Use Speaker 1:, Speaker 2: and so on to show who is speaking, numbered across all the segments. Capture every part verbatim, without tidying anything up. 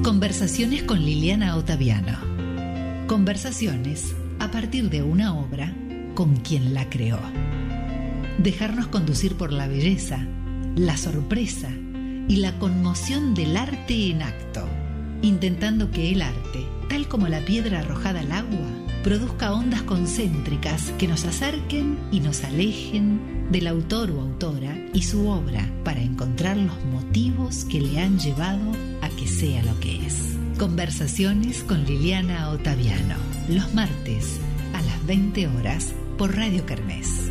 Speaker 1: Conversaciones con Liliana Ottaviano. Conversaciones a partir de una obra con quien la creó. Dejarnos conducir por la belleza, la sorpresa y la conmoción del arte en acto, intentando que el arte, tal como la piedra arrojada al agua, produzca ondas concéntricas que nos acerquen y nos alejen del autor o autora y su obra para encontrar los motivos que le han llevado a que sea lo que es. Conversaciones con Liliana Ottaviano, los martes a las veinte horas por Radio Kermés.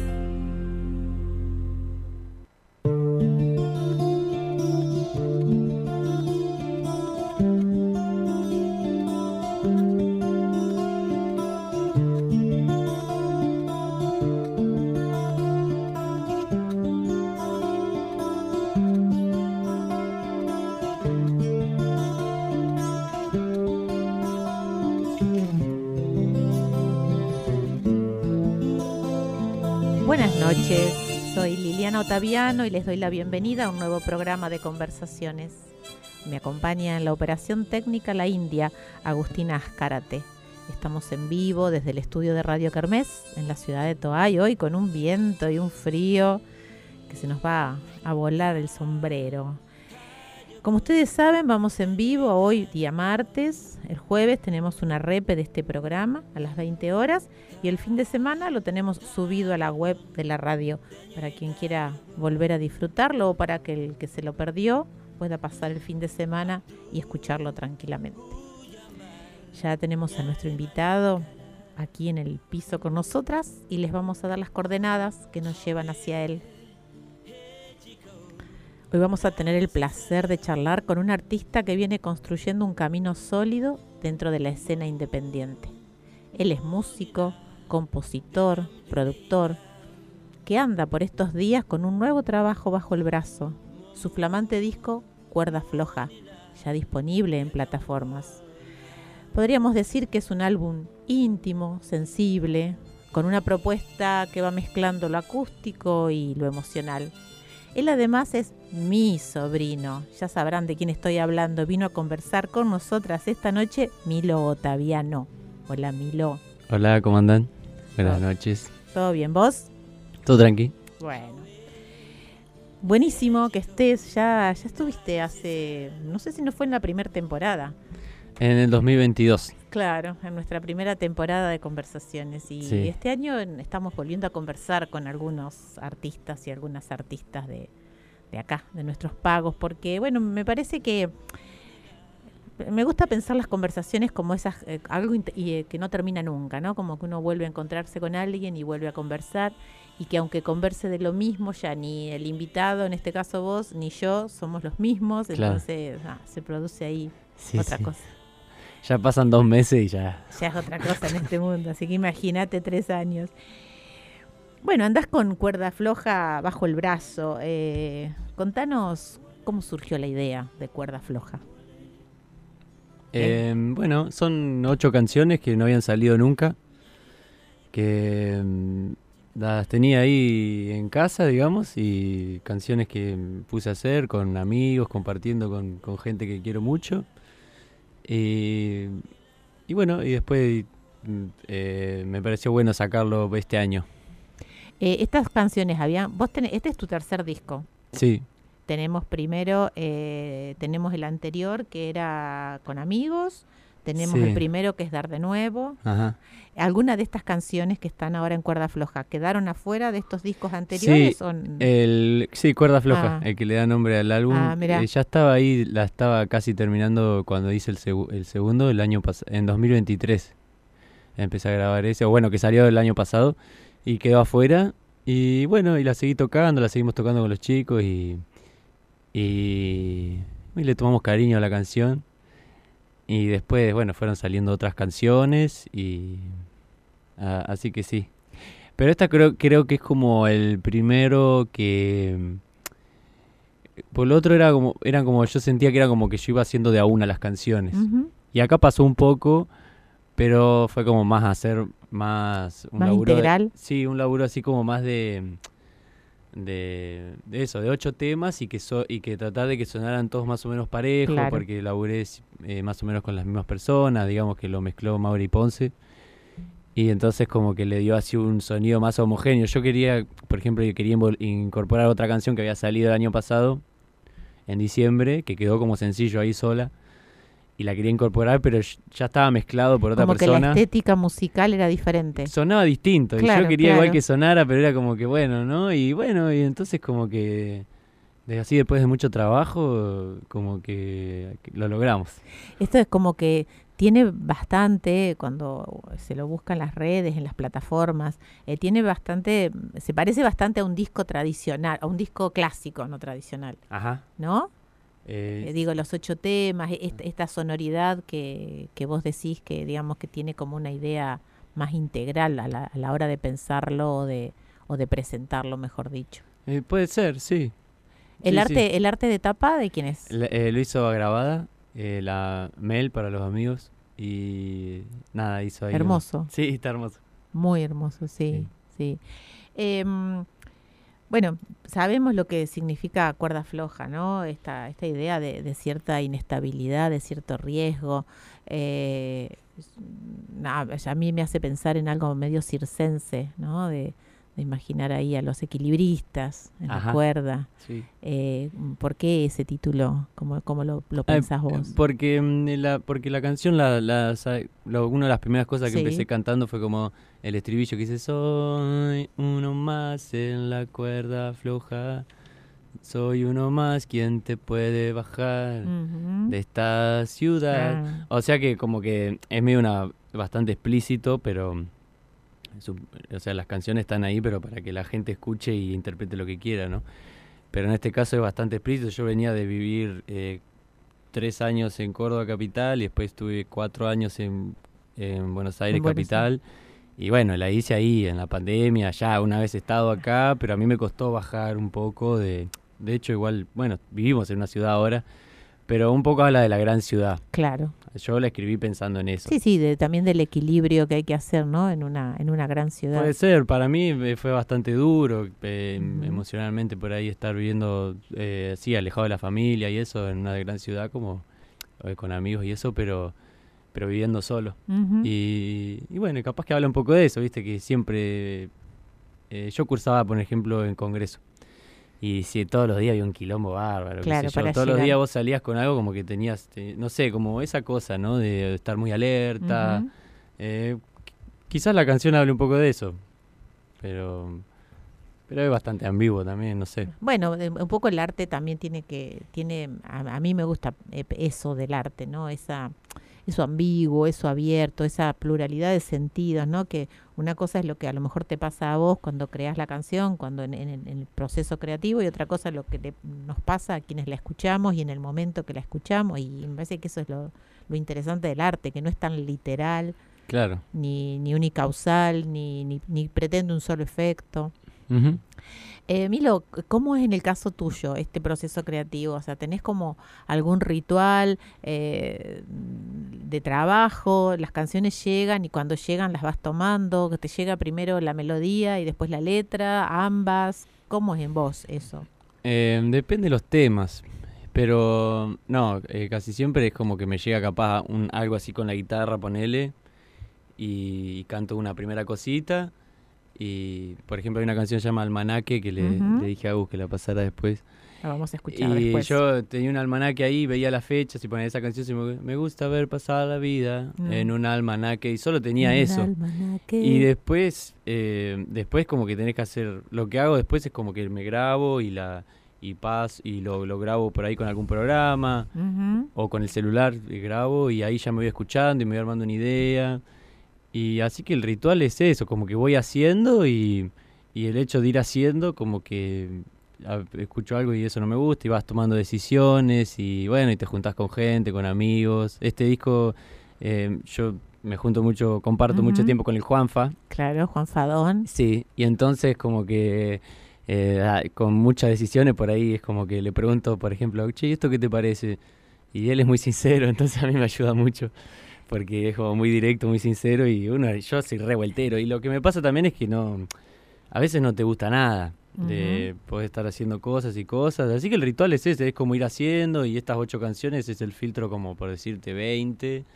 Speaker 2: Buenas noches, soy Liliana Ottaviano y les doy la bienvenida a un nuevo programa de conversaciones. Me acompaña en la operación técnica la india, Agustina Azcárate. Estamos en vivo desde el estudio de Radio Kermés en la ciudad de Toay, hoy con un viento y un frío que se nos va a volar el sombrero. Como ustedes saben, vamos en vivo hoy día martes. El jueves tenemos una repe de este programa a las veinte horas y el fin de semana lo tenemos subido a la web de la radio para quien quiera volver a disfrutarlo o para que el que se lo perdió pueda pasar el fin de semana y escucharlo tranquilamente. Ya tenemos a nuestro invitado aquí en el piso con nosotras y les vamos a dar las coordenadas que nos llevan hacia él. Hoy vamos a tener el placer de charlar con un artista que viene construyendo un camino sólido dentro de la escena independiente. Él es músico, compositor, productor, que anda por estos días con un nuevo trabajo bajo el brazo, su flamante disco Cuerda Floja, ya disponible en plataformas. Podríamos decir que es un álbum íntimo, sensible, con una propuesta que va mezclando lo acústico y lo emocional. Él además es mi sobrino, ya sabrán de quién estoy hablando. Vino a conversar con nosotras esta noche Milo Ottaviano. Hola Milo.
Speaker 3: Hola, ¿cómo andan? Buenas ¿Todo? noches.
Speaker 2: ¿Todo bien? ¿Vos?
Speaker 3: Todo tranqui.
Speaker 2: Bueno. Buenísimo que estés, ya, ya estuviste hace, no sé si no fue en la primera temporada.
Speaker 3: En el dos mil veintidós.
Speaker 2: Claro, en nuestra primera temporada de conversaciones. Y sí. Este año estamos volviendo a conversar con algunos artistas y algunas artistas de, de acá, de nuestros pagos, porque, bueno, me parece que me gusta pensar las conversaciones como esas, eh, algo int- y, eh, que no termina nunca, ¿no? Como que uno vuelve a encontrarse con alguien y vuelve a conversar, y que aunque converse de lo mismo, ya ni el invitado, en este caso vos, ni yo, somos los mismos,
Speaker 3: claro.
Speaker 2: Entonces ah, se produce ahí
Speaker 3: sí,
Speaker 2: otra
Speaker 3: sí.
Speaker 2: cosa.
Speaker 3: Ya pasan dos meses y ya...
Speaker 2: Ya es otra cosa en este mundo, así que imagínate tres años. Bueno, andás con Cuerda Floja bajo el brazo. Eh, contanos cómo surgió la idea de Cuerda Floja.
Speaker 3: Eh, bueno, son ocho canciones que no habían salido nunca, que um, las tenía ahí en casa, digamos, y canciones que puse a hacer con amigos, compartiendo con, con gente que quiero mucho. Y, y bueno, y después eh, me pareció bueno sacarlo este año.
Speaker 2: Eh, estas canciones habían... Vos tenés, este es tu tercer disco.
Speaker 3: Sí.
Speaker 2: Tenemos primero, eh, tenemos el anterior que era con amigos, tenemos sí. el primero que es Dar de Nuevo.
Speaker 3: Ajá.
Speaker 2: ¿Alguna de estas canciones que están ahora en Cuerda Floja quedaron afuera de estos discos anteriores?
Speaker 3: Sí,
Speaker 2: o...
Speaker 3: el, sí Cuerda Floja, ah. el que le da nombre al álbum.
Speaker 2: Ah,
Speaker 3: eh, ya estaba ahí, la estaba casi terminando cuando hice el, seg- el segundo, el año pas- en dos mil veintitrés. Empecé a grabar ese, o bueno, que salió el año pasado y quedó afuera. Y bueno, y la seguí tocando, la seguimos tocando con los chicos y... Y, y le tomamos cariño a la canción. Y después, bueno, fueron saliendo otras canciones y a, así que sí. Pero esta creo creo que es como el primero que... Por lo otro era como, eran como, yo sentía que era como que yo iba haciendo de a una las canciones. Uh-huh. Y acá pasó un poco, pero fue como más hacer más... Un
Speaker 2: más
Speaker 3: laburo
Speaker 2: integral.
Speaker 3: De, sí, un laburo así como más de... De, de eso, de ocho temas y que so, y que tratar de que sonaran todos más o menos parejos, claro. Porque laburé eh, más o menos con las mismas personas, digamos que lo mezcló Mauri Ponce. Y entonces como que le dio así un sonido más homogéneo. Yo quería, por ejemplo, quería incorporar otra canción que había salido el año pasado, en diciembre, que quedó como sencillo ahí sola. Y la quería incorporar, pero ya estaba mezclado por otra
Speaker 2: como
Speaker 3: persona.
Speaker 2: Como que la estética musical era diferente.
Speaker 3: Sonaba distinto.
Speaker 2: Claro,
Speaker 3: y yo quería
Speaker 2: claro.
Speaker 3: igual que sonara, pero era como que bueno, ¿no? Y bueno, y entonces como que... así después de mucho trabajo, como que lo logramos.
Speaker 2: Esto es como que tiene bastante, cuando se lo busca en las redes, en las plataformas, eh, tiene bastante, se parece bastante a un disco tradicional, a un disco clásico, no tradicional.
Speaker 3: Ajá.
Speaker 2: ¿No?
Speaker 3: Eh,
Speaker 2: eh, digo, los ocho temas, esta, esta sonoridad que, que vos decís que, digamos, que tiene como una idea más integral a la, a la hora de pensarlo o de, o de presentarlo, mejor dicho.
Speaker 3: Eh, puede ser, sí.
Speaker 2: ¿El
Speaker 3: sí,
Speaker 2: arte
Speaker 3: sí.
Speaker 2: el arte de tapa de quién es?
Speaker 3: Le, eh, lo hizo Grabada, eh, la Mel para los amigos y nada, hizo ahí.
Speaker 2: Hermoso.
Speaker 3: Un... Sí, está hermoso.
Speaker 2: Muy hermoso, sí, sí. sí. Eh, bueno, sabemos lo que significa cuerda floja, ¿no? Esta, esta idea de, de cierta inestabilidad, de cierto riesgo. Eh, nada, a mí me hace pensar en algo medio circense, ¿no? De, de imaginar ahí a los equilibristas en Ajá. la cuerda.
Speaker 3: Sí.
Speaker 2: Eh, ¿Por qué ese título? ¿Cómo, cómo lo, lo pensás
Speaker 3: eh,
Speaker 2: vos?
Speaker 3: Porque la, porque la canción, la, la, la, una de las primeras cosas que sí. empecé cantando fue como el estribillo que dice: soy uno más en la cuerda floja, soy uno más quien te puede bajar uh-huh. de esta ciudad. Ah. O sea que como que es medio una bastante explícito, pero... Su, o sea, las canciones están ahí, pero para que la gente escuche y interprete lo que quiera, ¿no? Pero en este caso es bastante explícito. Yo venía de vivir eh, tres años en Córdoba capital y después estuve cuatro años en, en Buenos Aires en capital. Buenos Aires. Y bueno, la hice ahí en la pandemia, ya una vez he estado acá, pero a mí me costó bajar un poco de... De hecho, igual, bueno, vivimos en una ciudad ahora, pero un poco habla de la gran ciudad.
Speaker 2: Claro.
Speaker 3: Yo la escribí pensando en eso.
Speaker 2: Sí, sí, de, también del equilibrio que hay que hacer, ¿no? En una en una gran ciudad.
Speaker 3: Puede ser, para mí fue bastante duro, eh, uh-huh. emocionalmente por ahí estar viviendo, eh, así, alejado de la familia y eso, en una gran ciudad como eh, con amigos y eso, pero pero viviendo solo. Uh-huh. Y, y bueno, capaz que habla un poco de eso, viste, que siempre... Eh, yo cursaba, por ejemplo, en Congreso. Y si todos los días había un quilombo bárbaro,
Speaker 2: claro,
Speaker 3: qué sé yo. Todos llegar. Los días vos salías con algo como que tenías, te, no sé, como esa cosa, ¿no? De estar muy alerta. Uh-huh. Eh, quizás la canción hable un poco de eso, pero pero es bastante ambiguo también, no sé.
Speaker 2: Bueno, un poco el arte también tiene que, tiene, a, a mí me gusta eso del arte, ¿no? Esa, eso ambiguo, eso abierto, esa pluralidad de sentidos, ¿no? Que una cosa es lo que a lo mejor te pasa a vos cuando creás la canción, cuando en, en, en el proceso creativo, y otra cosa es lo que le, nos pasa a quienes la escuchamos y en el momento que la escuchamos, y me parece que eso es lo, lo interesante del arte, que no es tan literal,
Speaker 3: claro,
Speaker 2: ni, ni unicausal, ni, ni, ni pretende un solo efecto.
Speaker 3: Uh-huh.
Speaker 2: Eh, Milo, ¿cómo es en el caso tuyo este proceso creativo? O sea, ¿tenés como algún ritual eh, de trabajo? Las canciones llegan y cuando llegan las vas tomando, que te llega primero la melodía y después la letra, ambas. ¿Cómo es en vos eso?
Speaker 3: Eh, depende de los temas, pero no, eh, casi siempre es como que me llega capaz un, algo así con la guitarra, ponele, y, y canto una primera cosita. Y, por ejemplo, hay una canción que se llama Almanaque que le, uh-huh. le dije a Gus que la pasara después.
Speaker 2: La vamos a escuchar
Speaker 3: y
Speaker 2: después.
Speaker 3: Y yo tenía un almanaque ahí, veía las fechas y ponía esa canción y me, me gusta ver pasar la vida uh-huh. en un almanaque. Y solo tenía
Speaker 2: un
Speaker 3: eso.
Speaker 2: Almanaque.
Speaker 3: Y después, eh, después como que tenés que hacer... Lo que hago después es como que me grabo y la y paso y lo, lo grabo por ahí con algún programa
Speaker 2: uh-huh.
Speaker 3: o con el celular y grabo y ahí ya me voy escuchando y me voy armando una idea. Y así que el ritual es eso, como que voy haciendo y, y el hecho de ir haciendo como que a, escucho algo y eso no me gusta y vas tomando decisiones y bueno, y te juntás con gente, con amigos. Este disco eh, yo me junto mucho, comparto uh-huh. mucho tiempo con el Juanfa.
Speaker 2: Claro, Juan Fadón.
Speaker 3: Sí, y entonces como que eh, con muchas decisiones por ahí es como que le pregunto, por ejemplo, che, ¿esto qué te parece? Y él es muy sincero, entonces a mí me ayuda mucho. Porque es como muy directo, muy sincero y uno, yo soy revueltero. Y lo que me pasa también es que no, a veces no te gusta nada. Uh-huh. De poder estar haciendo cosas y cosas. Así que el ritual es ese, es como ir haciendo, y estas ocho canciones es el filtro como por decirte veinte,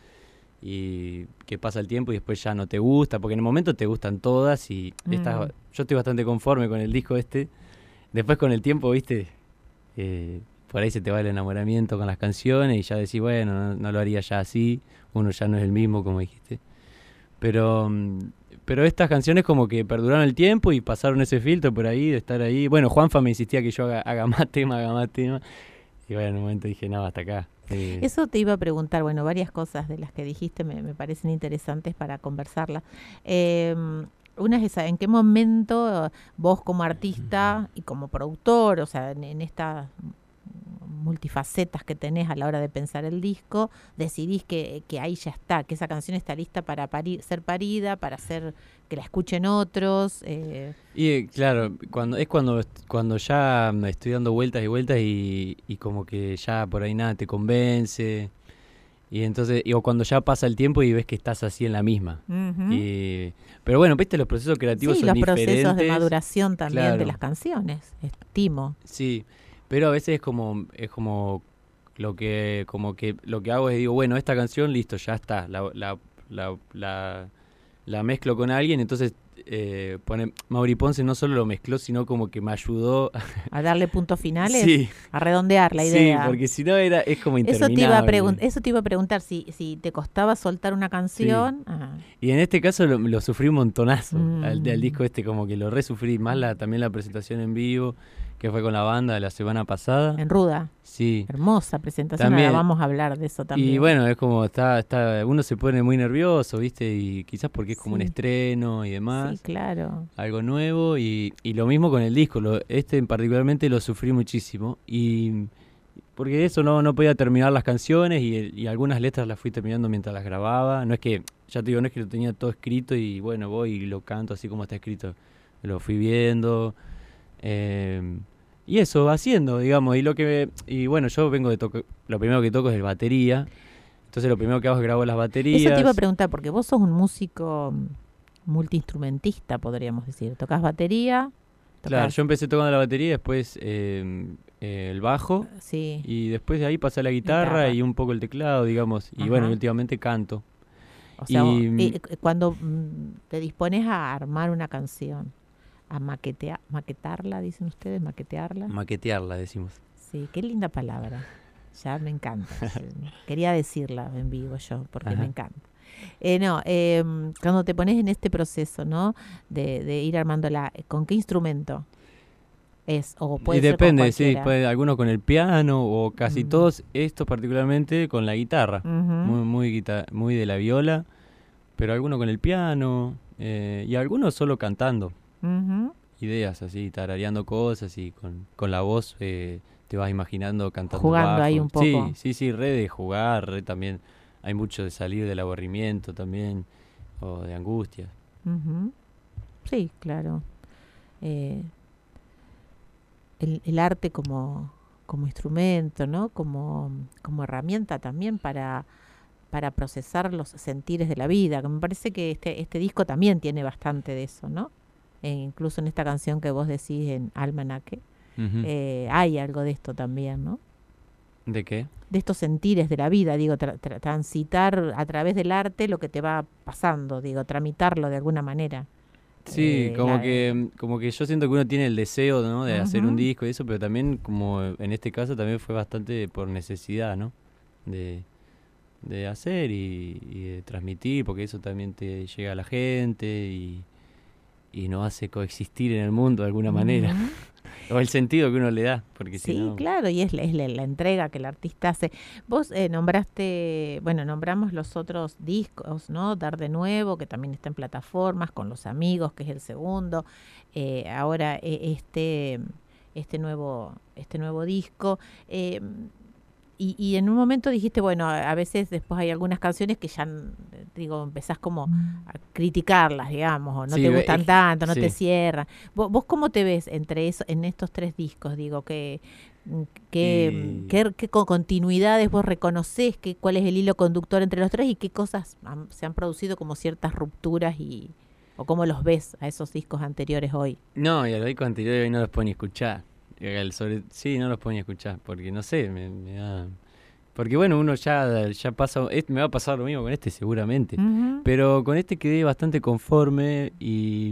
Speaker 3: y que pasa el tiempo y después ya no te gusta, porque en el momento te gustan todas y uh-huh. estás, yo estoy bastante conforme con el disco este. Después con el tiempo, viste, eh, por ahí se te va el enamoramiento con las canciones y ya decís, bueno, no, no lo haría ya así, uno ya no es el mismo, como dijiste. Pero... Pero estas canciones como que perduraron el tiempo y pasaron ese filtro por ahí, de estar ahí. Bueno, Juanfa me insistía que yo haga, haga más tema, haga más tema. Y bueno, en un momento dije, no, hasta acá. Eh.
Speaker 2: Eso te iba a preguntar, bueno, varias cosas de las que dijiste me, me parecen interesantes para conversarlas. Eh, una es esa, ¿en qué momento vos como artista y como productor, o sea, en, en estas multifacetas que tenés a la hora de pensar el disco, decidís que, que ahí ya está, que esa canción está lista para parir, ser parida, para hacer que la escuchen otros? Eh.
Speaker 3: Y claro, cuando es cuando cuando ya me estoy dando vueltas y vueltas y, y como que ya por ahí nada te convence, y entonces y, o cuando ya pasa el tiempo y ves que estás así en la misma. Uh-huh. Y, pero bueno, viste, los procesos creativos
Speaker 2: sí,
Speaker 3: son
Speaker 2: los
Speaker 3: diferentes.
Speaker 2: Procesos de maduración también, claro, de las canciones, estimo.
Speaker 3: Sí. Pero a veces es como es como lo que como que lo que hago es digo, bueno, esta canción, listo, ya está. La la la, la, la mezclo con alguien, entonces eh, pone, Mauri Ponce no solo lo mezcló, sino como que me ayudó
Speaker 2: a darle puntos finales,
Speaker 3: sí,
Speaker 2: a redondear la idea.
Speaker 3: Sí, porque si no era es como interminable.
Speaker 2: Eso te iba a preguntar, eso te iba a preguntar si si te costaba soltar una canción.
Speaker 3: Sí.
Speaker 2: Ah.
Speaker 3: Y en este caso lo, lo sufrí un montonazo,
Speaker 2: mm.
Speaker 3: al, al disco este, como que lo resufrí, más la también la presentación en vivo, que fue con la banda la semana pasada.
Speaker 2: En Ruda.
Speaker 3: Sí.
Speaker 2: Hermosa presentación,
Speaker 3: también,
Speaker 2: ahora vamos a hablar de eso también.
Speaker 3: Y bueno, es como, está está uno se pone muy nervioso, ¿viste? Y quizás porque es como sí. un estreno y demás.
Speaker 2: Sí, claro.
Speaker 3: Algo nuevo, y, y lo mismo con el disco. Lo, este en particularmente lo sufrí muchísimo. Y porque eso, no, no podía terminar las canciones y, y algunas letras las fui terminando mientras las grababa. No es que, ya te digo, no es que lo tenía todo escrito y bueno, voy y lo canto así como está escrito. Lo fui viendo. Eh, y eso, haciendo, digamos, y lo que y bueno, yo vengo de tocar, lo primero que toco es el batería, entonces lo primero que hago es grabo las baterías.
Speaker 2: Eso te iba a preguntar, porque vos sos un músico multiinstrumentista, podríamos decir, tocas batería. Tocás...
Speaker 3: Claro, yo empecé tocando la batería, después eh, eh, el bajo,
Speaker 2: sí.
Speaker 3: y después de ahí pasé a la guitarra, guitarra. y un poco el teclado, digamos, y Ajá. bueno, y últimamente canto.
Speaker 2: O sea,
Speaker 3: y,
Speaker 2: vos, eh, cuando te dispones a armar una canción, a maquetear, maquetarla, dicen ustedes, maquetearla.
Speaker 3: Maquetearla, decimos.
Speaker 2: Sí, qué linda palabra. Ya me encanta. Quería decirla en vivo yo, porque Ajá. me encanta. Eh, no, eh, cuando te pones en este proceso, ¿no? De, de ir armándola, ¿con qué instrumento es? O puede
Speaker 3: y
Speaker 2: ser
Speaker 3: depende,
Speaker 2: con
Speaker 3: sí, puede, algunos con el piano o casi uh-huh. todos, estos particularmente con la guitarra, uh-huh. muy, muy, guitar- muy de la viola, pero algunos con el piano eh, y algunos solo cantando.
Speaker 2: Uh-huh.
Speaker 3: Ideas así, tarareando cosas y con, con la voz eh, te vas imaginando cantando
Speaker 2: jugando
Speaker 3: bajo.
Speaker 2: ahí un poco.
Speaker 3: Sí, sí, sí, re de jugar, re también hay mucho de salir del aburrimiento también o de angustia.
Speaker 2: Uh-huh. Sí, claro. Eh, el, el arte como, como instrumento, ¿no? Como, como herramienta también para para procesar los sentires de la vida, que me parece que este este disco también tiene bastante de eso, ¿no? Eh, incluso en esta canción que vos decís en Almanaque, uh-huh. eh, hay algo de esto también, ¿no?
Speaker 3: ¿De qué?
Speaker 2: De estos sentires de la vida, digo, tra- tra- transitar a través del arte lo que te va pasando, digo, tramitarlo de alguna manera.
Speaker 3: Sí,
Speaker 2: eh,
Speaker 3: como
Speaker 2: la,
Speaker 3: que como que yo siento que uno tiene el deseo, ¿no? de uh-huh. hacer un disco y eso, pero también como en este caso también fue bastante por necesidad, ¿no? De, de hacer y, y de transmitir, porque eso también te llega a la gente y y nos hace coexistir en el mundo de alguna manera. Uh-huh. O el sentido que uno le da. Porque
Speaker 2: sí,
Speaker 3: si no...
Speaker 2: claro, y es, la, es la, la entrega que el artista hace. Vos eh, nombraste, bueno, nombramos los otros discos, ¿no? Dar de Nuevo, que también está en plataformas, Con los Amigos, que es el segundo. Eh, ahora eh, este este nuevo este nuevo disco. Eh, Y, y en un momento dijiste, bueno, a, a veces después hay algunas canciones que ya, digo, empezás como a criticarlas, digamos, o no sí, te gustan eh, tanto, no sí. te cierran. ¿Vos, ¿Vos cómo te ves entre eso, en estos tres discos? Digo, ¿qué, qué, y... qué, qué continuidades vos reconocés? Qué, ¿Cuál es el hilo conductor entre los tres? ¿Y qué cosas han, se han producido como ciertas rupturas y, ¿O cómo los ves a esos discos anteriores hoy?
Speaker 3: No, y a los discos anteriores hoy no los puedo ni escuchar. El sobre, sí, no los puedo ni escuchar, porque no sé, me, me da... Porque bueno, uno ya, ya pasa, este, me va a pasar lo mismo con este seguramente, uh-huh. Pero con este quedé bastante conforme y...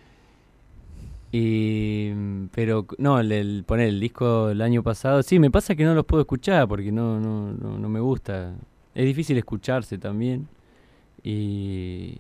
Speaker 3: y pero no, el, el poner el disco del año pasado, sí, me pasa que no los puedo escuchar porque no, no, no, no me gusta. Es difícil escucharse también. Y...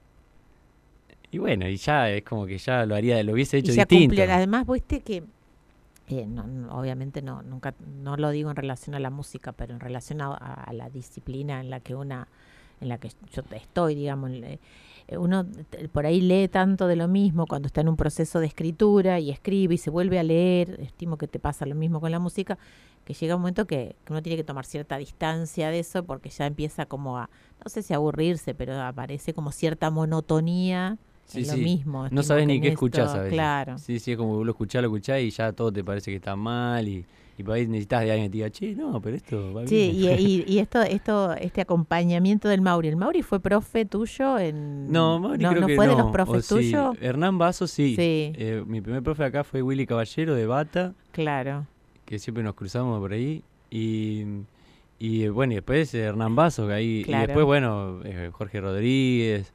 Speaker 3: Y bueno, y ya es como que ya lo haría, lo hubiese hecho
Speaker 2: y ya
Speaker 3: distinto.
Speaker 2: Cumplió. Además, viste que... Eh, no, no, obviamente no nunca no lo digo en relación a la música, pero en relación a, a la disciplina en la que una en la que yo estoy, digamos, eh, uno por ahí lee tanto de lo mismo cuando está en un proceso de escritura y escribe y se vuelve a leer. Estimo que te pasa lo mismo con la música, que llega un momento que, que uno tiene que tomar cierta distancia de eso porque ya empieza como a, no sé si a aburrirse, pero aparece como cierta monotonía. Sí, es sí. Lo mismo.
Speaker 3: No sabes ni qué escuchás a veces.
Speaker 2: Claro.
Speaker 3: Sí, sí, es como vos lo escuchás, lo escuchás y ya todo te parece que está mal y, y por ahí necesitas de alguien que te diga, che, no, pero esto va
Speaker 2: sí,
Speaker 3: bien.
Speaker 2: Sí, y, y, y esto, esto, este acompañamiento del Mauri. ¿El Mauri fue profe tuyo? En...
Speaker 3: No, Mauri
Speaker 2: no,
Speaker 3: creo
Speaker 2: ¿no
Speaker 3: que
Speaker 2: fue
Speaker 3: no.
Speaker 2: de los profes
Speaker 3: sí.
Speaker 2: tuyos?
Speaker 3: Hernán Basso sí.
Speaker 2: sí.
Speaker 3: Eh, mi primer profe acá fue Willy Caballero de Bata.
Speaker 2: Claro.
Speaker 3: Que siempre nos cruzamos por ahí. Y, y bueno, y después Hernán Basso, que ahí, claro. Y después, bueno, eh, Jorge Rodríguez.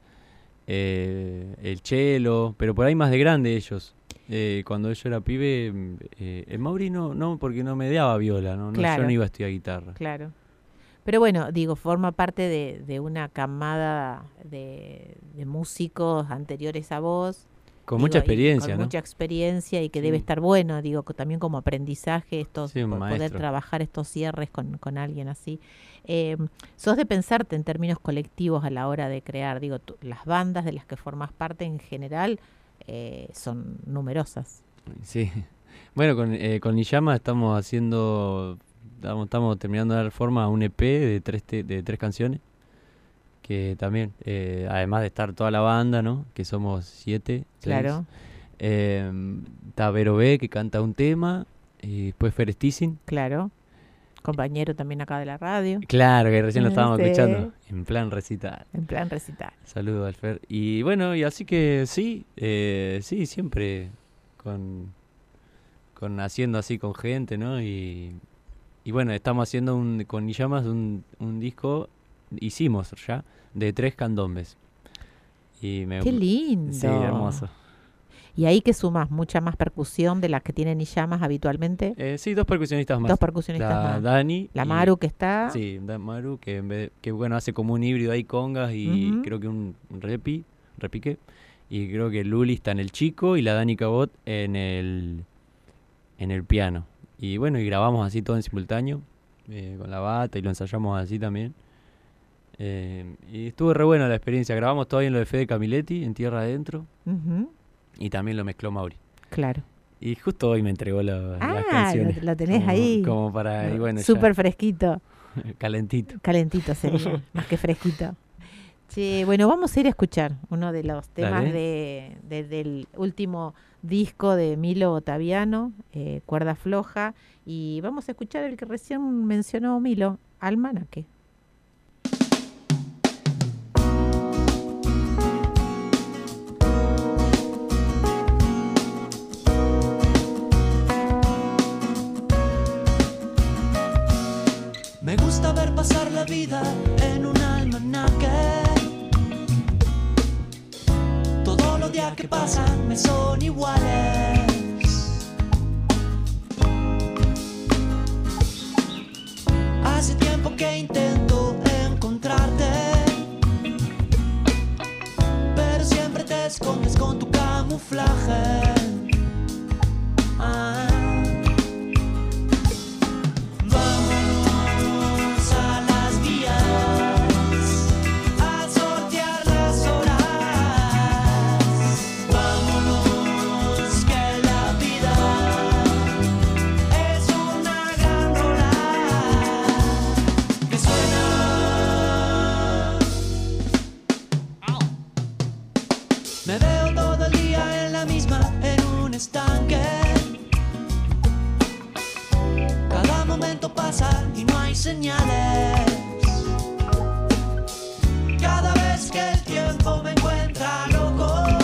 Speaker 3: Eh, el Chelo, pero por ahí más de grande ellos. Eh, cuando yo era pibe, eh, el Mauri no, no, porque no me daba viola, no,
Speaker 2: claro.
Speaker 3: no, yo no iba a estudiar guitarra.
Speaker 2: Claro. Pero bueno, digo, forma parte de, de una camada de, de músicos anteriores a vos.
Speaker 3: Con
Speaker 2: digo,
Speaker 3: mucha experiencia,
Speaker 2: con
Speaker 3: ¿no?
Speaker 2: mucha experiencia y que
Speaker 3: sí.
Speaker 2: Debe estar bueno, digo, también como aprendizaje, estos,
Speaker 3: sí,
Speaker 2: po- poder trabajar estos cierres con, con alguien así. Eh, sos de pensarte en términos colectivos a la hora de crear, digo, tú, las bandas de las que formas parte en general eh, son numerosas.
Speaker 3: Sí, bueno, con, eh, con Niyama estamos haciendo, estamos, estamos terminando de dar forma a un E P de tres, te, de tres canciones. Que también, eh, además de estar toda la banda, ¿no? Que somos siete.
Speaker 2: Claro.
Speaker 3: Eh, está Vero B, que canta un tema, y después Fer Stissing.
Speaker 2: Claro. Compañero también acá de la radio.
Speaker 3: Claro, que recién lo
Speaker 2: Sí.
Speaker 3: estábamos escuchando. En plan recital.
Speaker 2: En plan recital.
Speaker 3: Saludos al Fer. Y bueno, y así que sí, eh, sí, siempre con, con haciendo así con gente, ¿no? Y, y bueno, estamos haciendo un, con Niyamas un, un disco... Hicimos ya de tres candombes. Y me,
Speaker 2: ¡qué lindo!
Speaker 3: Sí, hermoso.
Speaker 2: ¿Y ahí que sumas? ¿Mucha más percusión de las que tienen Niyamas habitualmente?
Speaker 3: Eh, sí, dos percusionistas más.
Speaker 2: Dos percusionistas
Speaker 3: la
Speaker 2: más.
Speaker 3: Dani.
Speaker 2: La
Speaker 3: y,
Speaker 2: Maru que está.
Speaker 3: Sí, da, Maru, que, en vez de, que bueno, hace como un híbrido ahí, congas y
Speaker 2: Uh-huh.
Speaker 3: creo que un, un repi, repique. Y creo que Luli está en el chico y la Dani Cabot en el, en el piano. Y bueno, y grabamos así todo en simultáneo, eh, con la bata y lo ensayamos así también. Eh, y estuvo re buena la experiencia. Grabamos todavía en lo de Fede Camiletti, en Tierra Adentro.
Speaker 2: Uh-huh.
Speaker 3: Y también lo mezcló Mauri.
Speaker 2: Claro.
Speaker 3: Y justo hoy me entregó la,
Speaker 2: ah,
Speaker 3: las canciones.
Speaker 2: Lo, lo tenés
Speaker 3: como,
Speaker 2: ahí.
Speaker 3: Como para... Y bueno,
Speaker 2: súper fresquito.
Speaker 3: Calentito.
Speaker 2: Calentito sería, más que fresquito. Che, bueno, vamos a ir a escuchar uno de los temas de, de, del último disco de Milo Ottaviano, eh, Cuerda Floja. Y vamos a escuchar el que recién mencionó Milo, Almanaque.
Speaker 4: Me gusta ver pasar la vida en un almanaque. Todos los días que pasan me son iguales. Hace tiempo que intento encontrarte, pero siempre te escondes con tu camuflaje. Ah. Me veo todo el día en la misma, en un estanque. Cada momento pasa y no hay señales. Cada vez que el tiempo me encuentra loco,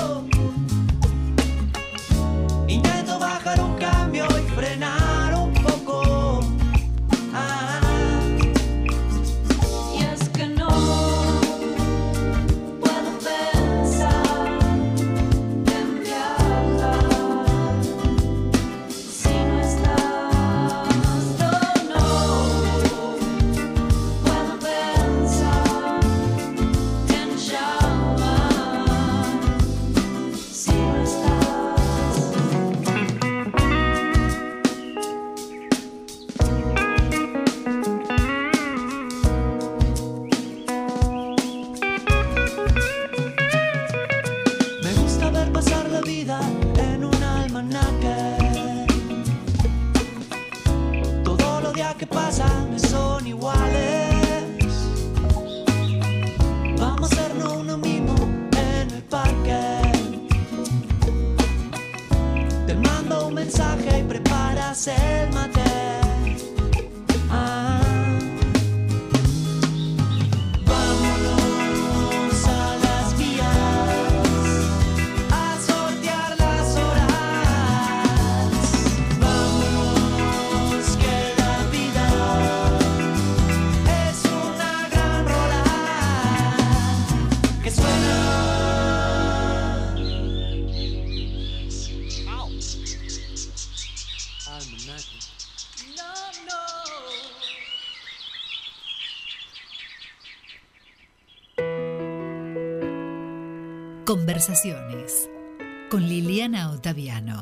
Speaker 1: Conversaciones con Liliana Ottaviano.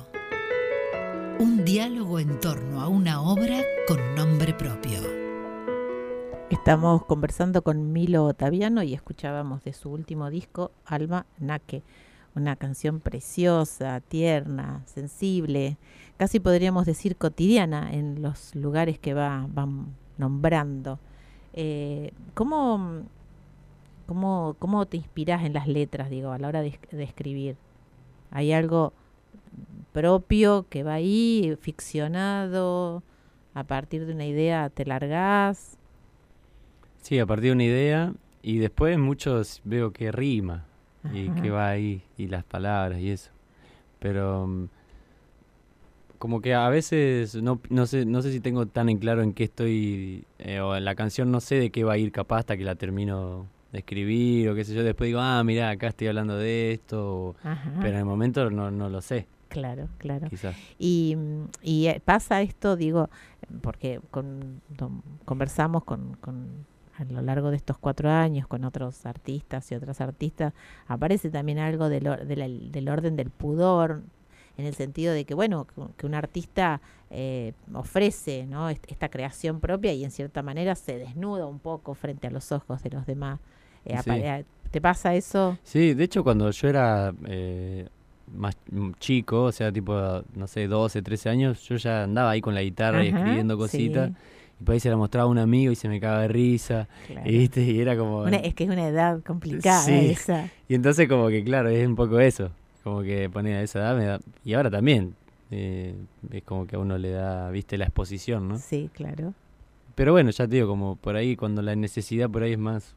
Speaker 1: Un diálogo en torno a una obra con nombre propio.
Speaker 2: Estamos conversando con Milo Ottaviano y escuchábamos de su último disco, Alma Nake, una canción preciosa, tierna, sensible, casi podríamos decir cotidiana en los lugares que va, van nombrando. Eh, ¿cómo, cómo, ¿Cómo te inspiras en las letras, digo, a la hora de, de escribir? ¿Hay algo propio que va ahí, ficcionado, a partir de una idea te largás?
Speaker 3: Sí, a partir de una idea, y después muchos veo que rima, y
Speaker 2: Ajá.
Speaker 3: que va ahí, y las palabras y eso. Pero um, como que a veces no, no sé no sé si tengo tan en claro en qué estoy, eh, o en la canción no sé de qué va a ir capaz hasta que la termino de escribir, o qué sé yo, después digo, ah, mirá, acá estoy hablando de esto, o-
Speaker 2: Ajá.
Speaker 3: pero en el momento no, no lo sé,
Speaker 2: Claro, claro.
Speaker 3: quizás.
Speaker 2: Y, mm, y eh, pasa esto, digo, porque con, don- conversamos con, con a lo largo de estos cuatro años con otros artistas y otras artistas, aparece también algo del, or- de la- del orden del pudor, en el sentido de que, bueno, que, que un artista eh, ofrece, ¿no?, est- esta creación propia y en cierta manera se desnuda un poco frente a los ojos de los demás. Eh,
Speaker 3: Sí.
Speaker 2: apare- ¿Te pasa eso?
Speaker 3: Sí, de hecho cuando yo era eh, más mm, chico, o sea, tipo, no sé, doce, trece años, yo ya andaba ahí con la guitarra y
Speaker 2: Ajá,
Speaker 3: escribiendo cositas,
Speaker 2: sí,
Speaker 3: y por ahí se la mostraba a un amigo y se me cagaba de risa,
Speaker 2: claro.
Speaker 3: y, ¿viste? Y era como...
Speaker 2: Una- es que es una edad complicada
Speaker 3: Sí.
Speaker 2: esa.
Speaker 3: Y entonces como que, claro, es un poco eso, como que ponía a esa edad, me da- y ahora también, eh, es como que a uno le da, viste, la exposición, ¿no?
Speaker 2: Sí, claro.
Speaker 3: Pero bueno, ya te digo, como por ahí, cuando la necesidad por ahí es más...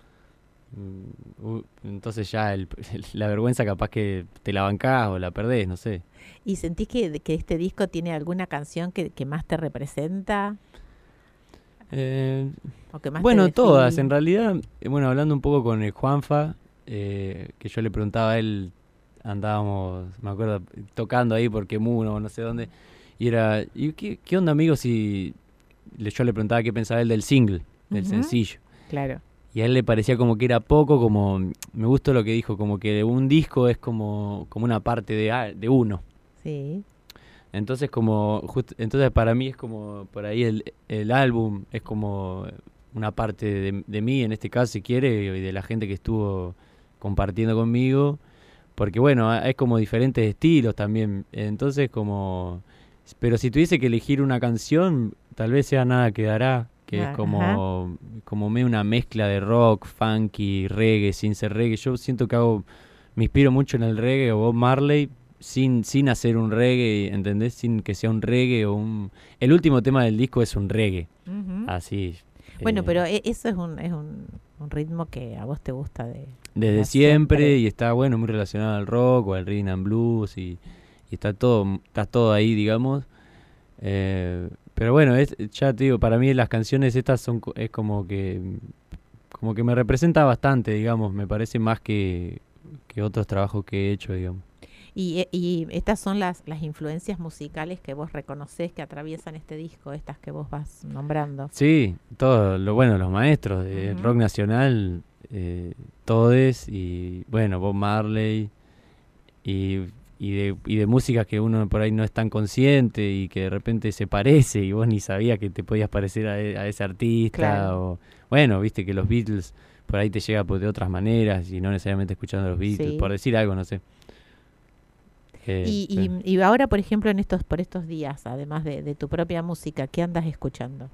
Speaker 3: mm, uh, entonces ya el- la vergüenza capaz que te la bancás o la perdés, no sé.
Speaker 2: ¿Y sentís que, que este disco tiene alguna canción que, que más te representa
Speaker 3: Eh,
Speaker 2: o que más
Speaker 3: bueno,
Speaker 2: te
Speaker 3: todas, en
Speaker 2: define?
Speaker 3: realidad, eh, bueno, hablando un poco con el Juanfa, eh, que yo le preguntaba a él, andábamos, me acuerdo, tocando ahí por Quemuno, no sé dónde, y era, ¿y qué, qué onda, amigo, si le- yo le preguntaba qué pensaba él del single, del
Speaker 2: Ujú.
Speaker 3: sencillo?
Speaker 2: Claro,
Speaker 3: Y a él le parecía como que era poco, como, me gustó lo que dijo, como que un disco es como, como una parte de, a- de uno.
Speaker 2: sí,
Speaker 3: Entonces como just- entonces para mí es como por ahí el, el álbum es como una parte de, de mí en este caso si quiere y de la gente que estuvo compartiendo conmigo porque bueno a- es como diferentes estilos también entonces como pero si tuviese que elegir una canción tal vez sea Nada Quedará que es
Speaker 2: Ah,
Speaker 3: como como medio una mezcla de rock, funky, reggae sin ser reggae. Yo siento que hago me inspiro mucho en el reggae o Bob Marley sin, sin hacer un reggae, ¿entendés? Sin que sea un reggae o un... El último tema del disco es un reggae,
Speaker 2: ujú.
Speaker 3: así.
Speaker 2: Bueno,
Speaker 3: eh,
Speaker 2: pero e- eso es un, es un, un ritmo que a vos te gusta de
Speaker 3: desde
Speaker 2: de
Speaker 3: siempre,
Speaker 2: siempre.
Speaker 3: y está, bueno, muy relacionado al rock o al rhythm and blues y, y está todo está todo ahí, digamos. Eh, pero bueno, es, ya te digo, para mí las canciones estas son co- es como que como que me representa bastante, digamos, me parece más que, que otros trabajos que he hecho, digamos.
Speaker 2: Y, e- y estas son las, las influencias musicales que vos reconocés que atraviesan este disco, estas que vos vas nombrando.
Speaker 3: Sí, todo lo bueno, los maestros de
Speaker 2: Ujú.
Speaker 3: rock nacional, eh, todes, y bueno, Bob Marley, y, y, de, y de música que uno por ahí no es tan consciente y que de repente se parece y vos ni sabías que te podías parecer a, e- a ese artista,
Speaker 2: Claro.
Speaker 3: o bueno, viste que los Beatles por ahí te llega por de otras maneras y no necesariamente escuchando a los Beatles,
Speaker 2: Sí.
Speaker 3: por decir algo, no sé. Eh,
Speaker 2: Y,
Speaker 3: pero-
Speaker 2: y, y ahora, por ejemplo, en estos, por estos días, además de, de tu propia música, ¿qué andas escuchando?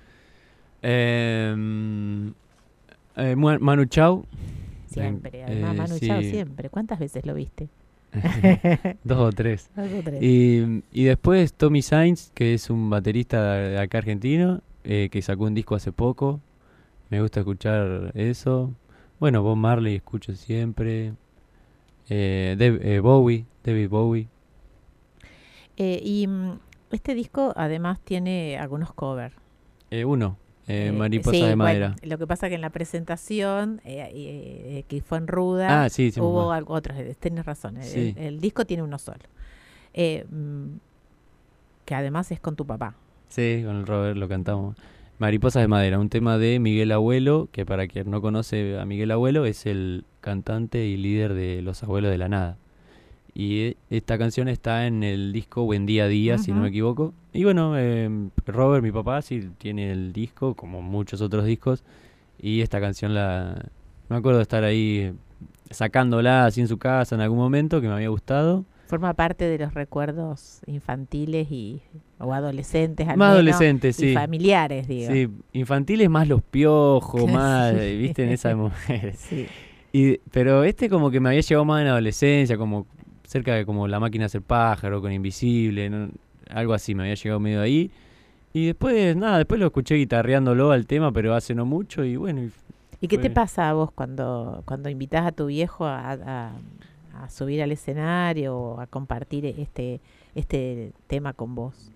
Speaker 3: Em, eh, Mu- Manu Chao.
Speaker 2: Siempre,
Speaker 3: Eh,
Speaker 2: además
Speaker 3: eh,
Speaker 2: Manu Chao
Speaker 3: sí.
Speaker 2: siempre. ¿Cuántas veces lo viste?
Speaker 3: Dos o tres.
Speaker 2: Dos o tres.
Speaker 3: Y, y después Tommy Sainz, que es un baterista de acá argentino, eh, que sacó un disco hace poco. Me gusta escuchar eso. Bueno, Bob Marley escucho siempre. Eh, Dev- eh, Bowie, David Bowie.
Speaker 2: Eh, y mm, este disco además tiene algunos covers.
Speaker 3: Eh, uno, eh,
Speaker 2: Eh,
Speaker 3: Mariposa
Speaker 2: sí,
Speaker 3: de
Speaker 2: bueno,
Speaker 3: Madera.
Speaker 2: lo que pasa que en la presentación, eh, eh, que fue en Ruda,
Speaker 3: Ah, sí, sí, me
Speaker 2: hubo
Speaker 3: acuerdo.
Speaker 2: algo, otros, eh, tenés razón, el,
Speaker 3: Sí.
Speaker 2: el- el disco tiene uno solo. Eh, mm, que además es con tu papá.
Speaker 3: Sí, con el Robert lo cantamos. Mariposas de Madera, un tema de Miguel Abuelo, que para quien no conoce a Miguel Abuelo, es el cantante y líder de Los Abuelos de la Nada. Y esta canción está en el disco Buen Día a Día, uh-huh. si no me equivoco. Y bueno, eh, Robert, mi papá, sí tiene el disco, como muchos otros discos. Y esta canción la... Me acuerdo de estar ahí sacándola así en su casa en algún momento, que me había gustado.
Speaker 2: Forma parte de los recuerdos infantiles y o adolescentes, al
Speaker 3: más
Speaker 2: menos,
Speaker 3: adolescentes, sí.
Speaker 2: Y familiares, digo.
Speaker 3: Sí, infantiles más los piojos, más, sí. ¿Viste? En esas mujeres. Sí. Y, pero este como que me había llegado más en la adolescencia, como cerca de como La Máquina de Hacer Pájaro, con Invisible, ¿no? Algo así, me había llegado medio ahí. Y después, nada, después lo escuché guitarreándolo al tema, pero hace no mucho y bueno. Y,
Speaker 2: ¿Y qué te pasa a vos cuando, cuando invitás a tu viejo a, a, a subir al escenario o a compartir este, este tema con vos?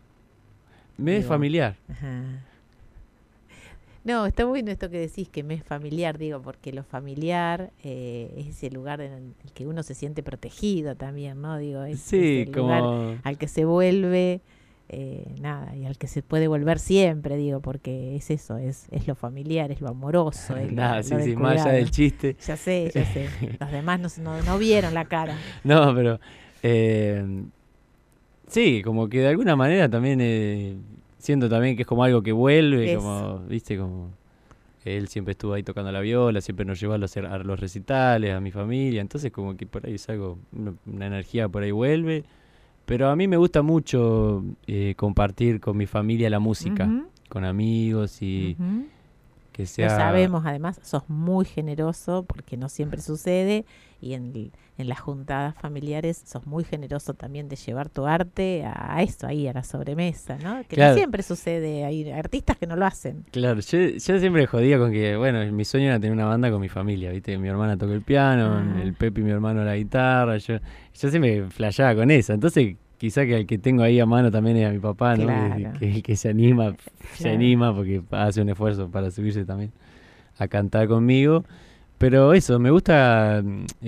Speaker 3: Me digo, es familiar.
Speaker 2: Ajá. No, está bueno esto que decís, que me es familiar, digo, porque lo familiar eh, es ese lugar en el que uno se siente protegido también, ¿no? Digo, es,
Speaker 3: sí,
Speaker 2: es el
Speaker 3: como...
Speaker 2: lugar al que se vuelve, eh, nada, y al que se puede volver siempre, digo, porque es eso, es, es lo familiar, es lo amoroso. Es
Speaker 3: nada,
Speaker 2: lo,
Speaker 3: sí,
Speaker 2: lo
Speaker 3: sí,
Speaker 2: del
Speaker 3: más allá del chiste.
Speaker 2: Ya sé, ya sé. Los demás no, no, no vieron la cara.
Speaker 3: No, pero... Eh, sí, como que de alguna manera también... Eh, siento también que es como algo que vuelve, eso. Como, viste, como él siempre estuvo ahí tocando la viola, siempre nos llevó a los, a los recitales, a mi familia, entonces como que por ahí es algo, una, una energía por ahí vuelve, pero a mí me gusta mucho eh, compartir con mi familia la música, uh-huh. con amigos y uh-huh. que sea...
Speaker 2: Lo sabemos, además, sos muy generoso, porque no siempre sucede, y en, en las juntadas familiares sos muy generoso también de llevar tu arte a, a esto, ahí, a la sobremesa, ¿no? Que claro. no siempre sucede, hay artistas que no lo hacen.
Speaker 3: Claro, yo, yo siempre jodía con que, bueno, mi sueño era tener una banda con mi familia, ¿viste? Mi hermana toca el piano, ah. el Pepe y mi hermano la guitarra, yo, yo siempre flasheaba con eso, entonces... Quizá que el que tengo ahí a mano también es a mi papá, ¿no?
Speaker 2: Claro.
Speaker 3: Que, que, que se anima, claro. se anima porque hace un esfuerzo para subirse también a cantar conmigo. Pero eso, me gusta,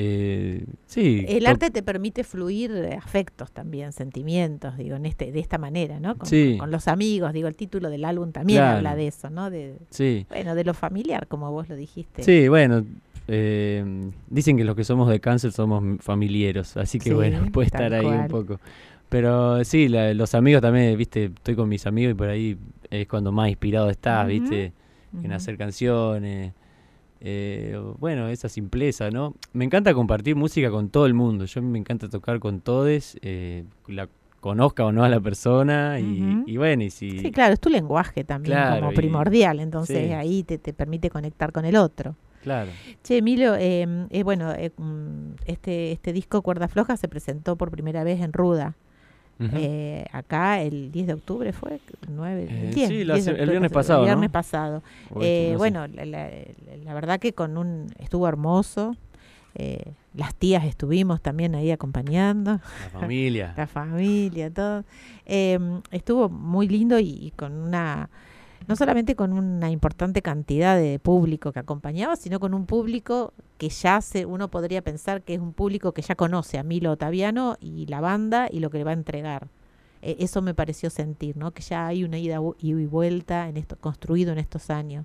Speaker 3: eh, sí.
Speaker 2: El arte te permite fluir afectos también, sentimientos, digo, en este, de esta manera, ¿no? Con,
Speaker 3: sí.
Speaker 2: con, con los amigos, digo, el título del álbum también
Speaker 3: claro.
Speaker 2: habla de eso, ¿no? De,
Speaker 3: sí.
Speaker 2: Bueno, de lo familiar, como vos lo dijiste.
Speaker 3: Sí, bueno, eh, dicen que los que somos de Cáncer somos familiares, así que sí, bueno, puede estar ahí cual. un poco. Pero sí, la, los amigos también, viste, estoy con mis amigos y por ahí es cuando más inspirado estás, uh-huh. viste, uh-huh. en hacer canciones. Eh, bueno, esa simpleza, ¿no? Me encanta compartir música con todo el mundo. Yo me encanta tocar con todos, eh, la conozca o no a la persona y, uh-huh. y bueno, y si...
Speaker 2: Sí, claro, es tu lenguaje también claro, como primordial, entonces sí. ahí te, te permite conectar con el otro.
Speaker 3: Claro.
Speaker 2: Che, Emilio, eh, eh, bueno, eh, este, este disco Cuerda Floja se presentó por primera vez en Ruda. Uh-huh. Eh, acá el diez de octubre fue, nueve,
Speaker 3: eh,
Speaker 2: diez,
Speaker 3: sí, la,
Speaker 2: diez de
Speaker 3: el viernes pasado,
Speaker 2: el viernes
Speaker 3: ¿no?
Speaker 2: pasado.
Speaker 3: O
Speaker 2: eh,
Speaker 3: este, no
Speaker 2: bueno, la, la, la verdad que con un estuvo hermoso. Eh, las tías estuvimos también ahí acompañando.
Speaker 3: La familia.
Speaker 2: La familia, todo. Eh, estuvo muy lindo y, y con una... No solamente con una importante cantidad de público que acompañaba, sino con un público que ya se, uno podría pensar que es un público que ya conoce a Milo Ottaviano y la banda y lo que le va a entregar. Eh, eso me pareció sentir, ¿no? Que ya hay una ida y vuelta en esto, construido en estos años.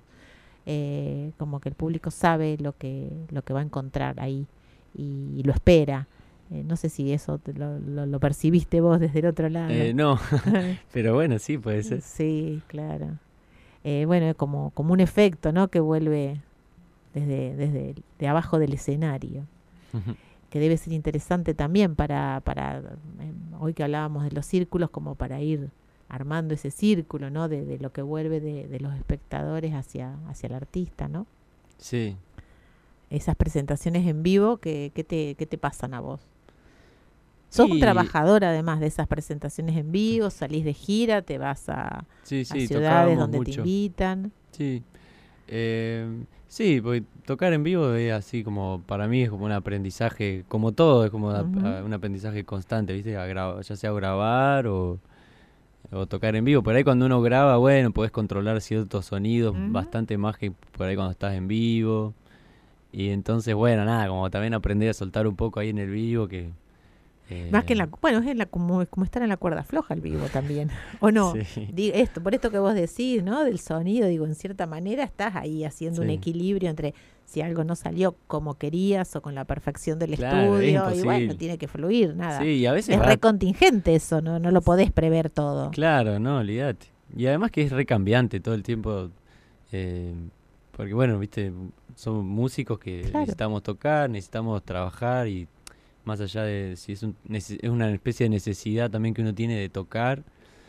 Speaker 2: Eh, como que el público sabe lo que, lo que va a encontrar ahí y, y lo espera. Eh, no sé si eso te lo, lo, lo percibiste vos desde el otro lado.
Speaker 3: Eh, no, pero bueno, sí, puede ser.
Speaker 2: Sí, claro. Eh, bueno, como, como un efecto, ¿no? Que vuelve desde, desde de abajo del escenario, uh-huh. que debe ser interesante también para, para eh, hoy que hablábamos de los círculos, como para ir armando ese círculo, ¿no? De, de lo que vuelve de, de los espectadores hacia, hacia el artista, ¿no?
Speaker 3: Sí.
Speaker 2: Esas presentaciones en vivo, ¿qué, qué, te, qué te pasan a vos? Sos
Speaker 3: sí.
Speaker 2: un trabajador además de esas presentaciones en vivo, salís de gira, te vas a,
Speaker 3: sí, sí,
Speaker 2: a ciudades donde
Speaker 3: mucho.
Speaker 2: te invitan.
Speaker 3: Sí, eh, sí, porque tocar en vivo es así como, para mí es como un aprendizaje, como todo, es como uh-huh. a, a un aprendizaje constante, ¿viste? A gra- ya sea grabar o, o tocar en vivo. Por ahí cuando uno graba, bueno, podés controlar ciertos sonidos uh-huh. bastante más que por ahí cuando estás en vivo. Y entonces, bueno, nada, como también aprender a soltar un poco ahí en el vivo, que Eh,
Speaker 2: Más que en la, bueno, es en la, como, como estar en la cuerda floja el vivo también, ¿o no?
Speaker 3: Sí.
Speaker 2: Digo, esto, por esto que vos decís, ¿no? Del sonido, digo, en cierta manera estás ahí haciendo un
Speaker 3: Sí.
Speaker 2: equilibrio entre si algo no salió como querías o con la perfección del
Speaker 3: Claro, es
Speaker 2: estudio, y
Speaker 3: imposible.
Speaker 2: bueno, tiene que fluir, nada.
Speaker 3: Sí, y a veces
Speaker 2: Es
Speaker 3: va-
Speaker 2: re contingente eso, ¿no? No lo podés prever todo.
Speaker 3: Claro, no, olvídate. Y además que es recambiante todo el tiempo. eh, porque bueno, viste, somos músicos que
Speaker 2: Claro.
Speaker 3: necesitamos tocar, necesitamos trabajar y más allá de si es, un, nece- es una especie de necesidad también que uno tiene de tocar.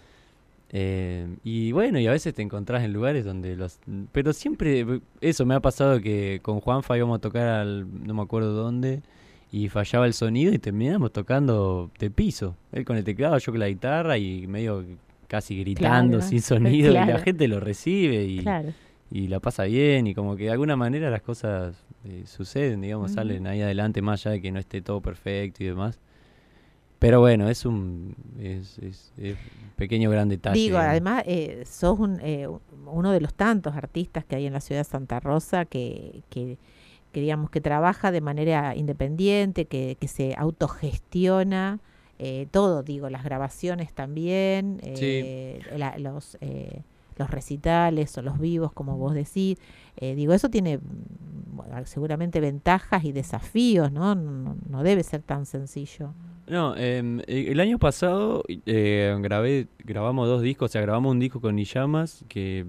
Speaker 3: eh, y bueno, y a veces te encontrás en lugares donde los... Pero siempre, eh, eso me ha pasado que con Juanfa íbamos a tocar al, no me acuerdo dónde, y fallaba el sonido y terminamos tocando de piso. Él con el teclado, yo con la guitarra y medio casi gritando
Speaker 2: Claro,
Speaker 3: sin sonido y
Speaker 2: claro.
Speaker 3: la gente lo recibe y,
Speaker 2: Claro.
Speaker 3: y la pasa bien y como que de alguna manera las cosas eh, suceden, digamos,
Speaker 2: Ujú.
Speaker 3: salen ahí adelante más allá de que no esté todo perfecto y demás. Pero bueno, es un es, es, es un pequeño gran detalle.
Speaker 2: Digo,
Speaker 3: digamos.
Speaker 2: además, eh, sos un, eh, uno de los tantos artistas que hay en la ciudad de Santa Rosa que, que, que digamos, que trabaja de manera independiente, que, que se autogestiona, eh, todo, digo, las grabaciones también, eh, la- los, eh, los recitales o los vivos, como vos decís. Eh, digo, eso tiene mm, bueno, seguramente ventajas y desafíos, ¿no? No, no debe ser tan sencillo.
Speaker 3: No, em, eh, el año pasado eh, grabé, grabamos dos discos, o sea, grabamos un disco con Niyamas, que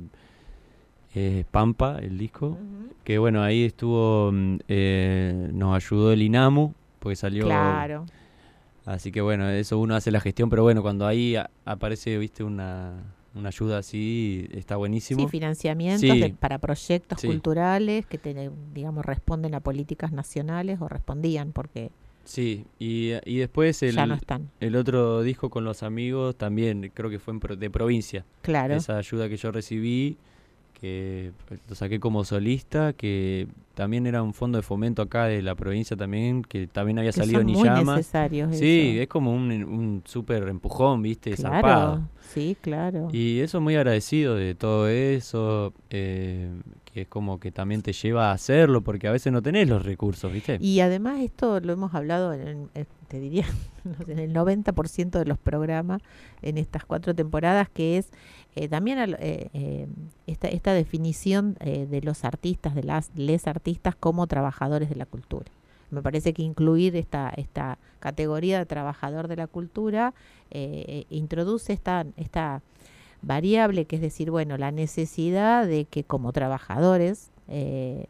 Speaker 3: es Pampa, el disco, que bueno, ahí estuvo, mm, eh, nos ayudó el INAMU, porque salió,
Speaker 2: Claro.
Speaker 3: así que bueno, eso uno hace la gestión, pero bueno, cuando ahí a- aparece, viste, una, una ayuda así, está buenísimo.
Speaker 2: Sí, financiamientos
Speaker 3: Sí.
Speaker 2: de- para proyectos
Speaker 3: Sí.
Speaker 2: culturales que, te- digamos, responden a políticas nacionales o respondían porque
Speaker 3: Sí, y, y después el,
Speaker 2: ya no están.
Speaker 3: el otro disco con los amigos también, creo que fue en pro- de provincia.
Speaker 2: Claro.
Speaker 3: Esa ayuda que yo recibí, que lo saqué como solista, que también era un fondo de fomento acá de la provincia también, que también había
Speaker 2: que
Speaker 3: salido
Speaker 2: son
Speaker 3: Ni
Speaker 2: muy
Speaker 3: Llamas.
Speaker 2: necesarios.
Speaker 3: Sí,
Speaker 2: eso.
Speaker 3: es como un, un súper empujón, viste, zarpado.
Speaker 2: Claro, sí, claro.
Speaker 3: Y eso muy agradecido de todo eso, eh, que es como que también te lleva a hacerlo, porque a veces no tenés los recursos, viste.
Speaker 2: Y además esto lo hemos hablado, en, en- te diría, no sé, en el noventa por ciento de los programas en estas cuatro temporadas, que es eh, también al- eh, eh, esta, esta definición eh, de los artistas, de las les artistas como trabajadores de la cultura. Me parece que incluir esta, esta categoría de trabajador de la cultura eh, eh, introduce esta, esta variable, que es decir, bueno, la necesidad de que como trabajadores eh,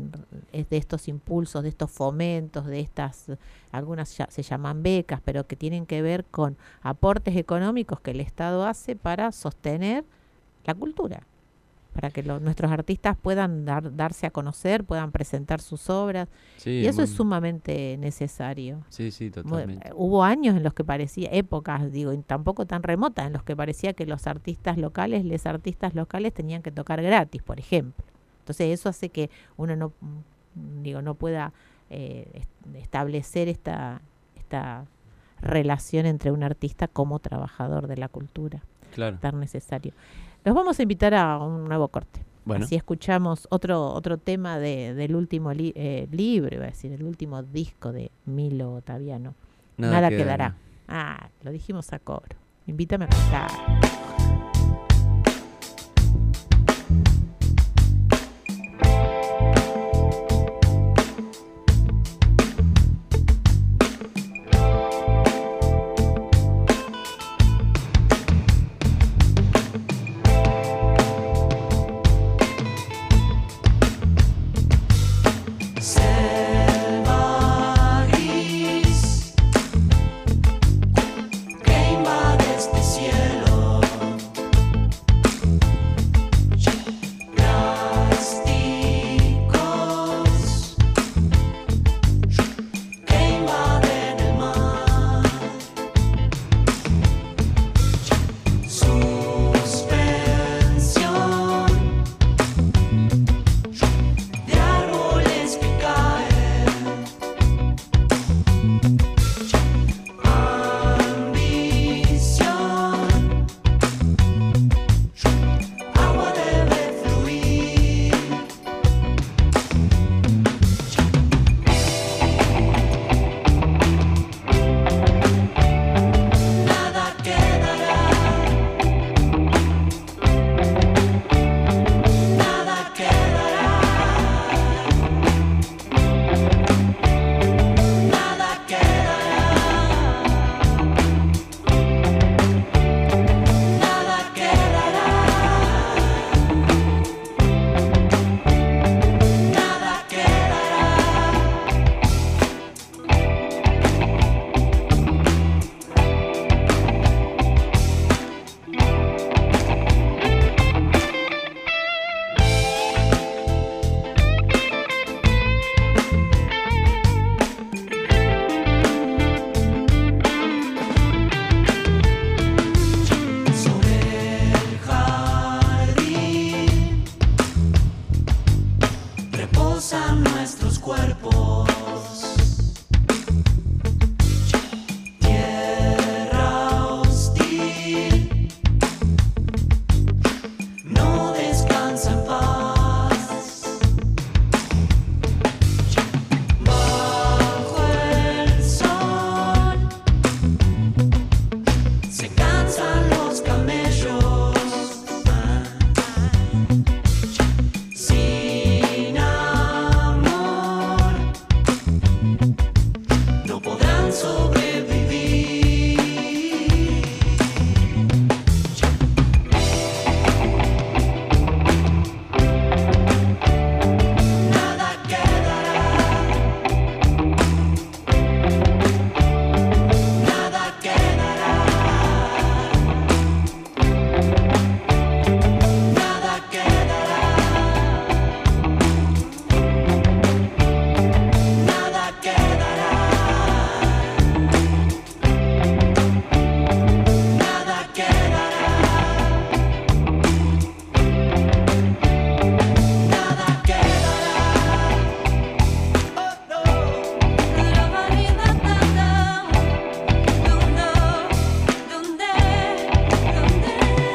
Speaker 2: es de estos impulsos, de estos fomentos, de estas, algunas ya se llaman becas, pero que tienen que ver con aportes económicos que el Estado hace para sostener la cultura, para que lo- nuestros artistas puedan dar, darse a conocer, puedan presentar sus obras,
Speaker 3: Sí,
Speaker 2: y eso
Speaker 3: muy-
Speaker 2: es sumamente necesario.
Speaker 3: Sí, sí,
Speaker 2: Muy-
Speaker 3: totalmente.
Speaker 2: eh, hubo años en los que parecía, épocas, digo, y tampoco tan remotas, en los que parecía que los artistas locales, les artistas locales tenían que tocar gratis, por ejemplo. Entonces eso hace que uno no, mm, digo, no pueda eh, est- establecer esta, esta relación entre un artista como trabajador de la cultura,
Speaker 3: Claro.
Speaker 2: tan necesario. Los vamos a invitar a un nuevo corte.
Speaker 3: Bueno,
Speaker 2: Así escuchamos otro otro tema de, del último li- eh, libro, iba a decir, el último disco de Milo Ottaviano. Nada, quedará. Ah, lo dijimos a coro. Invítame a cantar.
Speaker 4: Selva gris que invade este cielo. rozan nuestros cuerpos. Tierra hostil, no descansa en paz. Bajo el sol se cansan los camellos. Sin amor no podrán sobrevivir. Nada quedará, nada quedará, nada quedará, nada quedará, nada quedará, nada quedará. Oh no. La marina nada, ¿dónde, dónde, dónde?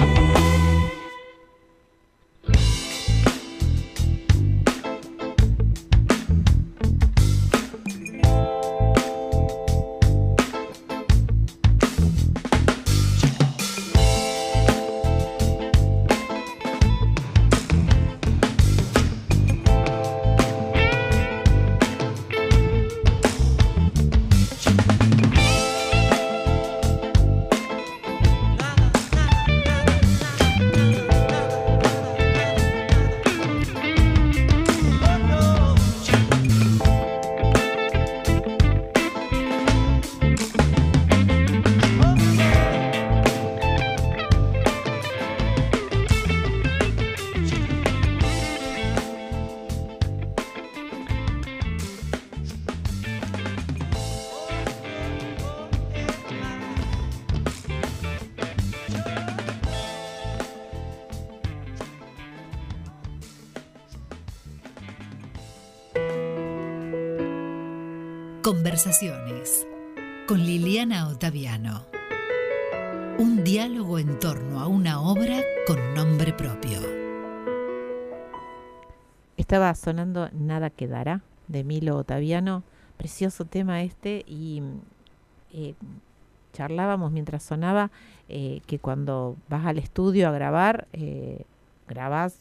Speaker 1: Conversaciones con Liliana Ottaviano. Un diálogo en torno a una obra con nombre propio.
Speaker 2: Estaba sonando Nada Quedará, de Milo Ottaviano. Precioso tema este. Y eh, charlábamos mientras sonaba eh, que cuando vas al estudio a grabar, eh, grabás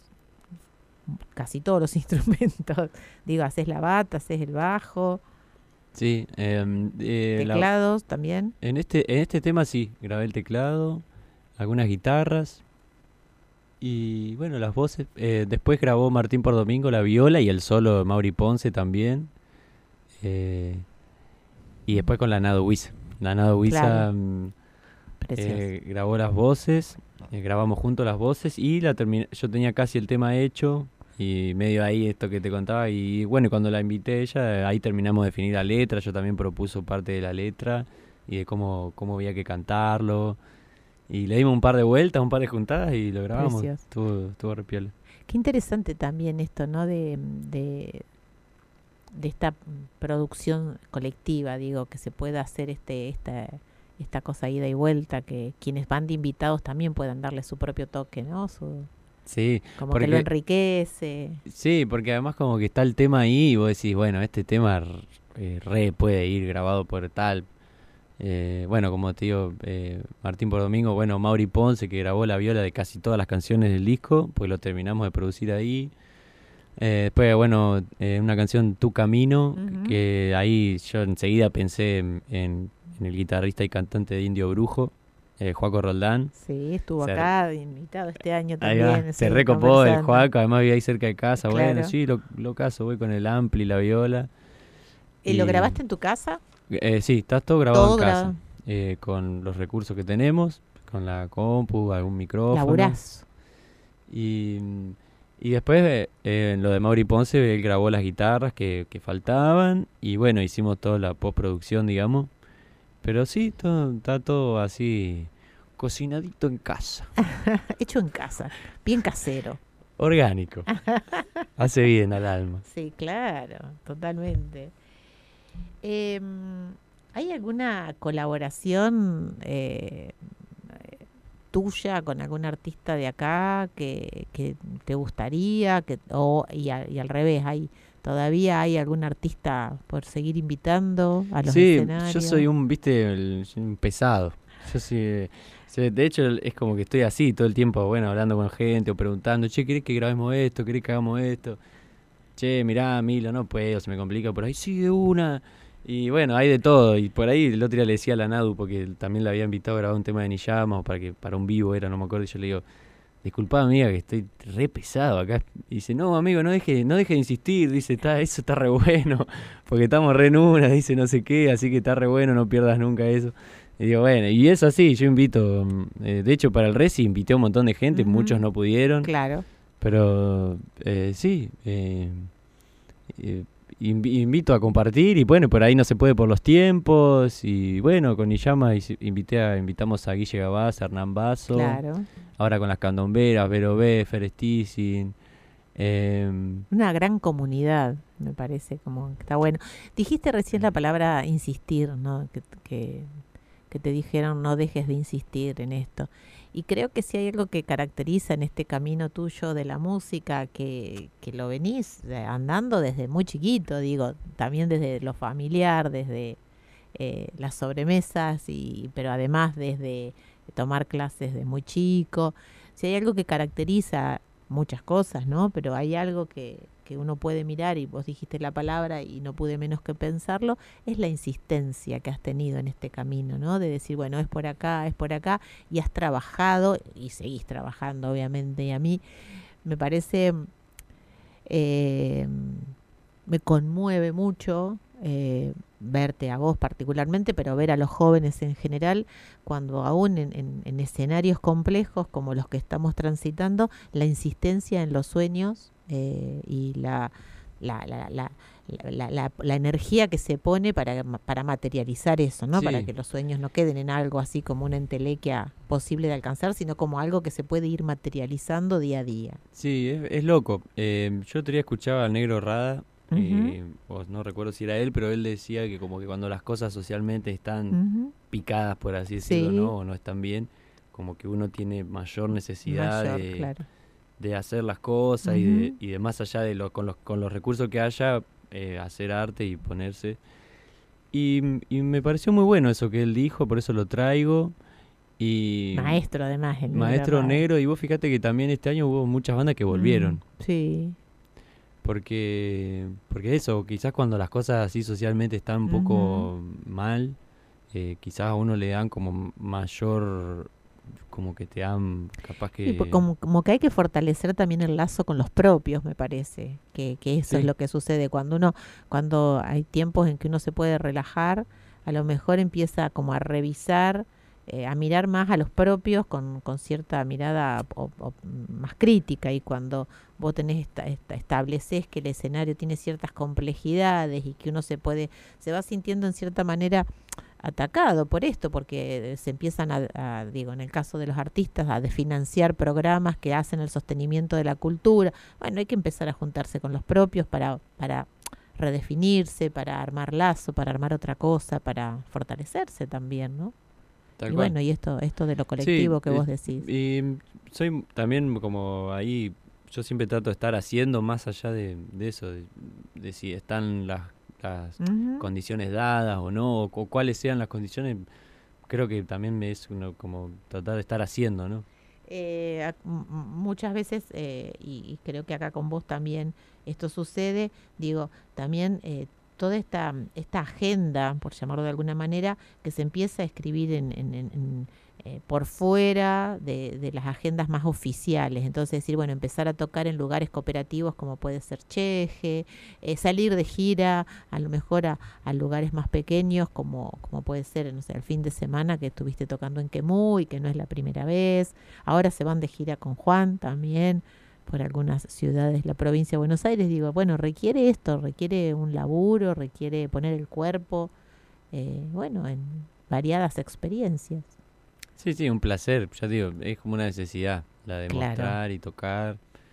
Speaker 2: casi todos los instrumentos. Digo, haces la bata, haces el bajo,
Speaker 3: Sí, eh, eh, la-
Speaker 2: teclados también.
Speaker 3: en este en este tema sí, grabé el teclado, algunas guitarras y bueno, las voces. Eh, después grabó Martín por Domingo la viola y el solo de Mauri Ponce también. Eh, y después con la Nado Huiza. La Nado Huiza
Speaker 2: Claro.
Speaker 3: mm,
Speaker 2: Precioso.
Speaker 3: eh, grabó las voces, eh, grabamos juntos las voces y la terminé. Yo tenía casi el tema hecho y medio ahí esto que te contaba. Y bueno, y cuando la invité a ella, eh, ahí terminamos de definir la letra. Yo también propuso parte de la letra y de cómo, cómo había que cantarlo. Y le dimos un par de vueltas, un par de juntadas y lo grabamos.
Speaker 2: Precioso.
Speaker 3: Estuvo, estuvo re piola.
Speaker 2: Qué interesante también esto, ¿no? De, de, de esta producción colectiva, digo, que se pueda hacer este esta esta cosa ida y vuelta, que quienes van de invitados también puedan darle su propio toque, ¿no? Su,
Speaker 3: Sí,
Speaker 2: como que lo
Speaker 3: porque,
Speaker 2: enriquece.
Speaker 3: sí, porque además como que está el tema ahí y vos decís, bueno, este tema r- eh, re puede ir grabado por tal. Eh, bueno, como te digo, eh, Martín por Domingo, bueno, Mauri Ponce que grabó la viola de casi todas las canciones del disco, pues lo terminamos de producir ahí. Eh, después, bueno, eh, una canción Tu Camino,
Speaker 2: Ujú.
Speaker 3: que ahí yo enseguida pensé en, en- en el guitarrista y cantante de Indio Brujo, eh, Joaco Roldán.
Speaker 2: Sí, estuvo
Speaker 3: Se-
Speaker 2: acá de invitado este año
Speaker 3: Ahí
Speaker 2: también.
Speaker 3: va,
Speaker 2: sí,
Speaker 3: se recopó el
Speaker 2: conversando.
Speaker 3: Joaco, además vive ahí cerca de casa. Bueno,
Speaker 2: Claro.
Speaker 3: sí, lo, lo caso, voy con el ampli y la viola.
Speaker 2: ¿Y lo
Speaker 3: Y-
Speaker 2: grabaste en tu casa?
Speaker 3: Eh, sí, está todo grabado
Speaker 2: Todo
Speaker 3: en casa,
Speaker 2: grabado.
Speaker 3: eh, con los recursos que tenemos, con la compu, algún micrófono.
Speaker 2: Laburás.
Speaker 3: Y, y después, eh, eh, lo de Mauri Ponce, él grabó las guitarras que, que faltaban y bueno, hicimos toda la postproducción, digamos. Pero sí, todo, está todo así, cocinadito en casa.
Speaker 2: Hecho en casa, bien casero.
Speaker 3: orgánico. Hace bien al alma.
Speaker 2: Sí, claro, totalmente. Eh, ¿Hay alguna colaboración eh, tuya con algún artista de acá que, que te gustaría? Que, o, y, a, y al revés, ¿hay, ¿todavía hay algún artista por seguir invitando a los
Speaker 3: Sí,
Speaker 2: escenarios?
Speaker 3: yo soy un, viste, el- un pesado. Yo soy, sí, de hecho es como que estoy así todo el tiempo, bueno, hablando con gente o preguntando, che, ¿querés que grabemos esto? ¿Querés que hagamos esto? Che, mirá, Milo, no puedo, se me complica por ahí, sí, de una. Y bueno, hay de todo. Y por ahí el otro día le decía a la Nadu, porque también la había invitado a grabar un tema de Niyama, o para que para un vivo era, no me acuerdo, y yo le digo, disculpa amiga, que estoy re pesado acá. Y dice, no amigo, no deje, no deje de insistir, dice, está, eso está re bueno, porque estamos re en una, dice no sé qué, así que está re bueno, no pierdas nunca eso. Y digo, bueno, y es así, yo invito, eh, de hecho para el Reci invité a un montón de gente,
Speaker 2: Ujú.
Speaker 3: muchos no pudieron.
Speaker 2: Claro.
Speaker 3: Pero eh, sí, eh, eh, invi- invito a compartir y bueno, por ahí no se puede por los tiempos y bueno, con Niyama is- invité a, invitamos a Guille Gabás, a Hernán Basso,
Speaker 2: Claro.
Speaker 3: ahora con las candomberas, Vero B, Fer Stissin, eh,
Speaker 2: Una gran comunidad, me parece, como que está bueno. Dijiste recién la palabra insistir, ¿no? Que, que, que te dijeron no dejes de insistir en esto. Y creo que si hay algo que caracteriza en este camino tuyo de la música, que, que lo venís eh, andando desde muy chiquito, digo, también desde lo familiar, desde eh, las sobremesas, y pero además desde tomar clases de muy chico. Si hay algo que caracteriza muchas cosas, ¿no? Pero hay algo que, que uno puede mirar, y vos dijiste la palabra y no pude menos que pensarlo, es la insistencia que has tenido en este camino, ¿no? De decir, bueno, es por acá, es por acá, y has trabajado y seguís trabajando, obviamente, y a mí me parece, eh, me conmueve mucho eh, verte a vos particularmente, pero ver a los jóvenes en general, cuando aún en, en, en escenarios complejos como los que estamos transitando, la insistencia en los sueños eh, y la, la, la, la, la, la, la energía que se pone para, para materializar eso, ¿no?
Speaker 3: Sí.
Speaker 2: Para que los sueños no queden en algo así como una entelequia posible de alcanzar, sino como algo que se puede ir materializando día a día.
Speaker 3: sí, es, es loco. Eh, yo otro día escuchaba al Negro Rada,
Speaker 2: Ujú.
Speaker 3: eh, o no recuerdo si era él, pero él decía que como que cuando las cosas socialmente están
Speaker 2: Ujú.
Speaker 3: picadas, por así decirlo,
Speaker 2: Sí.
Speaker 3: ¿no? O no están bien, como que uno tiene mayor necesidad
Speaker 2: Mayor,
Speaker 3: de,
Speaker 2: claro.
Speaker 3: de hacer las cosas y, de,
Speaker 2: Ujú.
Speaker 3: y de más allá de lo, con, los, con los recursos que haya, eh, hacer arte y ponerse. Y, y me pareció muy bueno eso que él dijo, por eso lo traigo. Y
Speaker 2: Maestro, además. El Negro
Speaker 3: Maestro
Speaker 2: Rada.
Speaker 3: Negro, y vos fíjate que también este año hubo muchas bandas que volvieron.
Speaker 2: Mm, sí.
Speaker 3: Porque, porque eso, quizás cuando las cosas así socialmente están un poco mal, eh, quizás a uno le dan como mayor, como que te dan capaz que...
Speaker 2: Sí, pues como, como que hay que fortalecer también el lazo con los propios, me parece, que, que eso
Speaker 3: Sí.
Speaker 2: es lo que sucede cuando uno, cuando hay tiempos en que uno se puede relajar, a lo mejor empieza como a revisar, eh, a mirar más a los propios con, con cierta mirada o- o más crítica, y cuando vos tenés esta, esta, estableces que el escenario tiene ciertas complejidades y que uno se puede, se va sintiendo en cierta manera atacado por esto, porque se empiezan a, a, digo, en el caso de los artistas, a desfinanciar programas que hacen el sostenimiento de la cultura. Bueno, hay que empezar a juntarse con los propios para, para redefinirse, para armar lazo, para armar otra cosa, para fortalecerse también, ¿no?
Speaker 3: tal
Speaker 2: Y
Speaker 3: cual.
Speaker 2: bueno, y esto, esto de lo colectivo
Speaker 3: Sí,
Speaker 2: que
Speaker 3: eh,
Speaker 2: vos decís.
Speaker 3: Y soy también como ahí, yo siempre trato de estar haciendo más allá de, de eso, de, de si están las, las
Speaker 2: Ujú.
Speaker 3: condiciones dadas o no, o, cu- cuáles sean las condiciones, creo que también me es uno como tratar de estar haciendo, ¿no?
Speaker 2: Eh, ac- m- m- muchas veces, eh, y, y creo que acá con vos también esto sucede, digo, también eh, toda esta, esta agenda, por llamarlo de alguna manera, que se empieza a escribir en, en- en- en, eh, por fuera de, de las agendas más oficiales. Entonces decir, bueno, empezar a tocar en lugares cooperativos como puede ser Cheje, eh, salir de gira a lo mejor a, a lugares más pequeños como, como puede ser, no sé, el fin de semana que estuviste tocando en Quemú y que no es la primera vez. Ahora se van de gira con Juan también por algunas ciudades de la provincia de Buenos Aires. Digo, bueno, requiere esto, requiere un laburo, requiere poner el cuerpo, eh, bueno, en variadas experiencias.
Speaker 3: Sí, sí, un placer, ya digo, es como una necesidad, la de
Speaker 2: Claro.
Speaker 3: mostrar y tocar,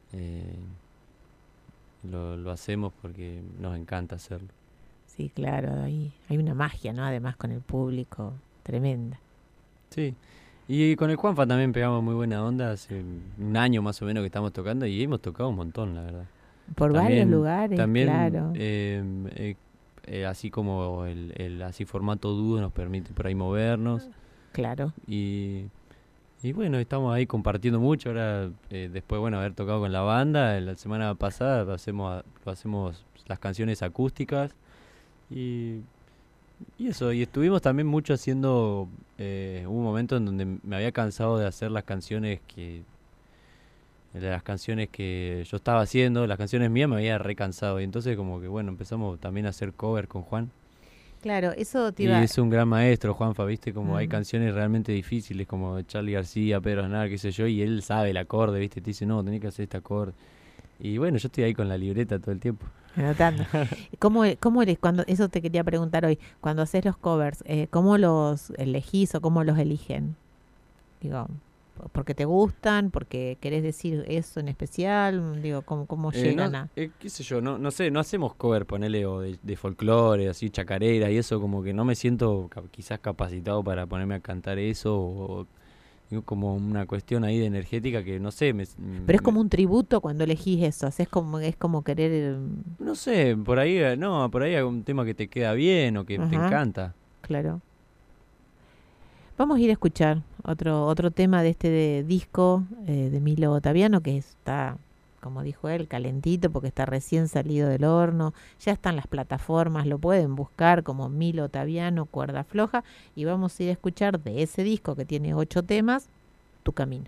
Speaker 3: eh, lo, lo hacemos porque nos encanta hacerlo.
Speaker 2: Sí, claro, hay, hay una magia, ¿no? Además con el público, tremenda.
Speaker 3: Sí, y con el Juanfa también pegamos muy buena onda, hace un año más o menos que estamos tocando y hemos tocado un montón, la verdad.
Speaker 2: Por
Speaker 3: También-
Speaker 2: varios lugares,
Speaker 3: También,
Speaker 2: claro.
Speaker 3: eh, eh, eh, así como el, el así formato dúo nos permite por ahí movernos
Speaker 2: Claro.
Speaker 3: y, y bueno, estamos ahí compartiendo mucho. Ahora, eh, después, bueno, haber tocado con la banda, la semana pasada lo hacemos, lo hacemos las canciones acústicas y, y eso, y estuvimos también mucho haciendo, eh, hubo un momento en donde me había cansado de hacer las canciones que, de las canciones que yo estaba haciendo, las canciones mías me había recansado y entonces como que bueno, empezamos también a hacer cover con Juan.
Speaker 2: Claro, eso te
Speaker 3: Y
Speaker 2: iba...
Speaker 3: es un gran maestro, Juanfa, ¿viste? Como hay
Speaker 2: Mm.
Speaker 3: canciones realmente difíciles, como de Charly García, Pedro Aznar, qué sé yo, y él sabe el acorde, ¿viste? Te dice, no, tenés que hacer este acorde. Y bueno, yo estoy ahí con la libreta todo el tiempo.
Speaker 2: Anotando. ¿Cómo, cómo eres cuando, eso te quería preguntar hoy, cuando haces los covers, eh, ¿cómo los elegís o cómo los eligen? Digo, ¿porque te gustan? ¿Porque querés decir eso en especial? Digo, ¿cómo, cómo
Speaker 3: Eh,
Speaker 2: llegan
Speaker 3: no,
Speaker 2: a...?
Speaker 3: eh, qué sé yo, no, no sé, no hacemos cover, ponele, o de, de folclore, así, chacarera y eso, como que no me siento ca- quizás capacitado para ponerme a cantar eso, o, digo, como una cuestión ahí de energética que no sé, me,
Speaker 2: Pero es
Speaker 3: me-
Speaker 2: como un tributo cuando elegís eso, es como, es como querer... mm,
Speaker 3: no sé, por ahí, eh, no, por ahí hay un tema que te queda bien o que te
Speaker 2: Ajá.
Speaker 3: encanta.
Speaker 2: Claro. Vamos a ir a escuchar otro otro tema de este de disco eh, de Milo Ottaviano, que está, como dijo él, calentito porque está recién salido del horno. Ya están las plataformas, lo pueden buscar como Milo Ottaviano, Cuerda Floja. Y vamos a ir a escuchar de ese disco que tiene ocho temas, Tu Camino.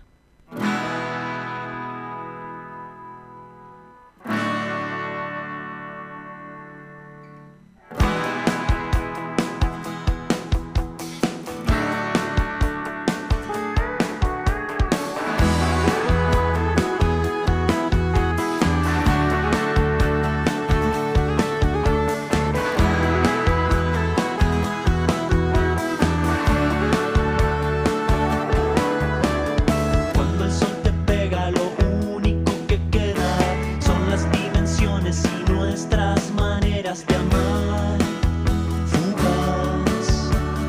Speaker 4: Cuando el sol te pega, lo único que queda son las dimensiones y nuestras maneras de amar. Fugaz,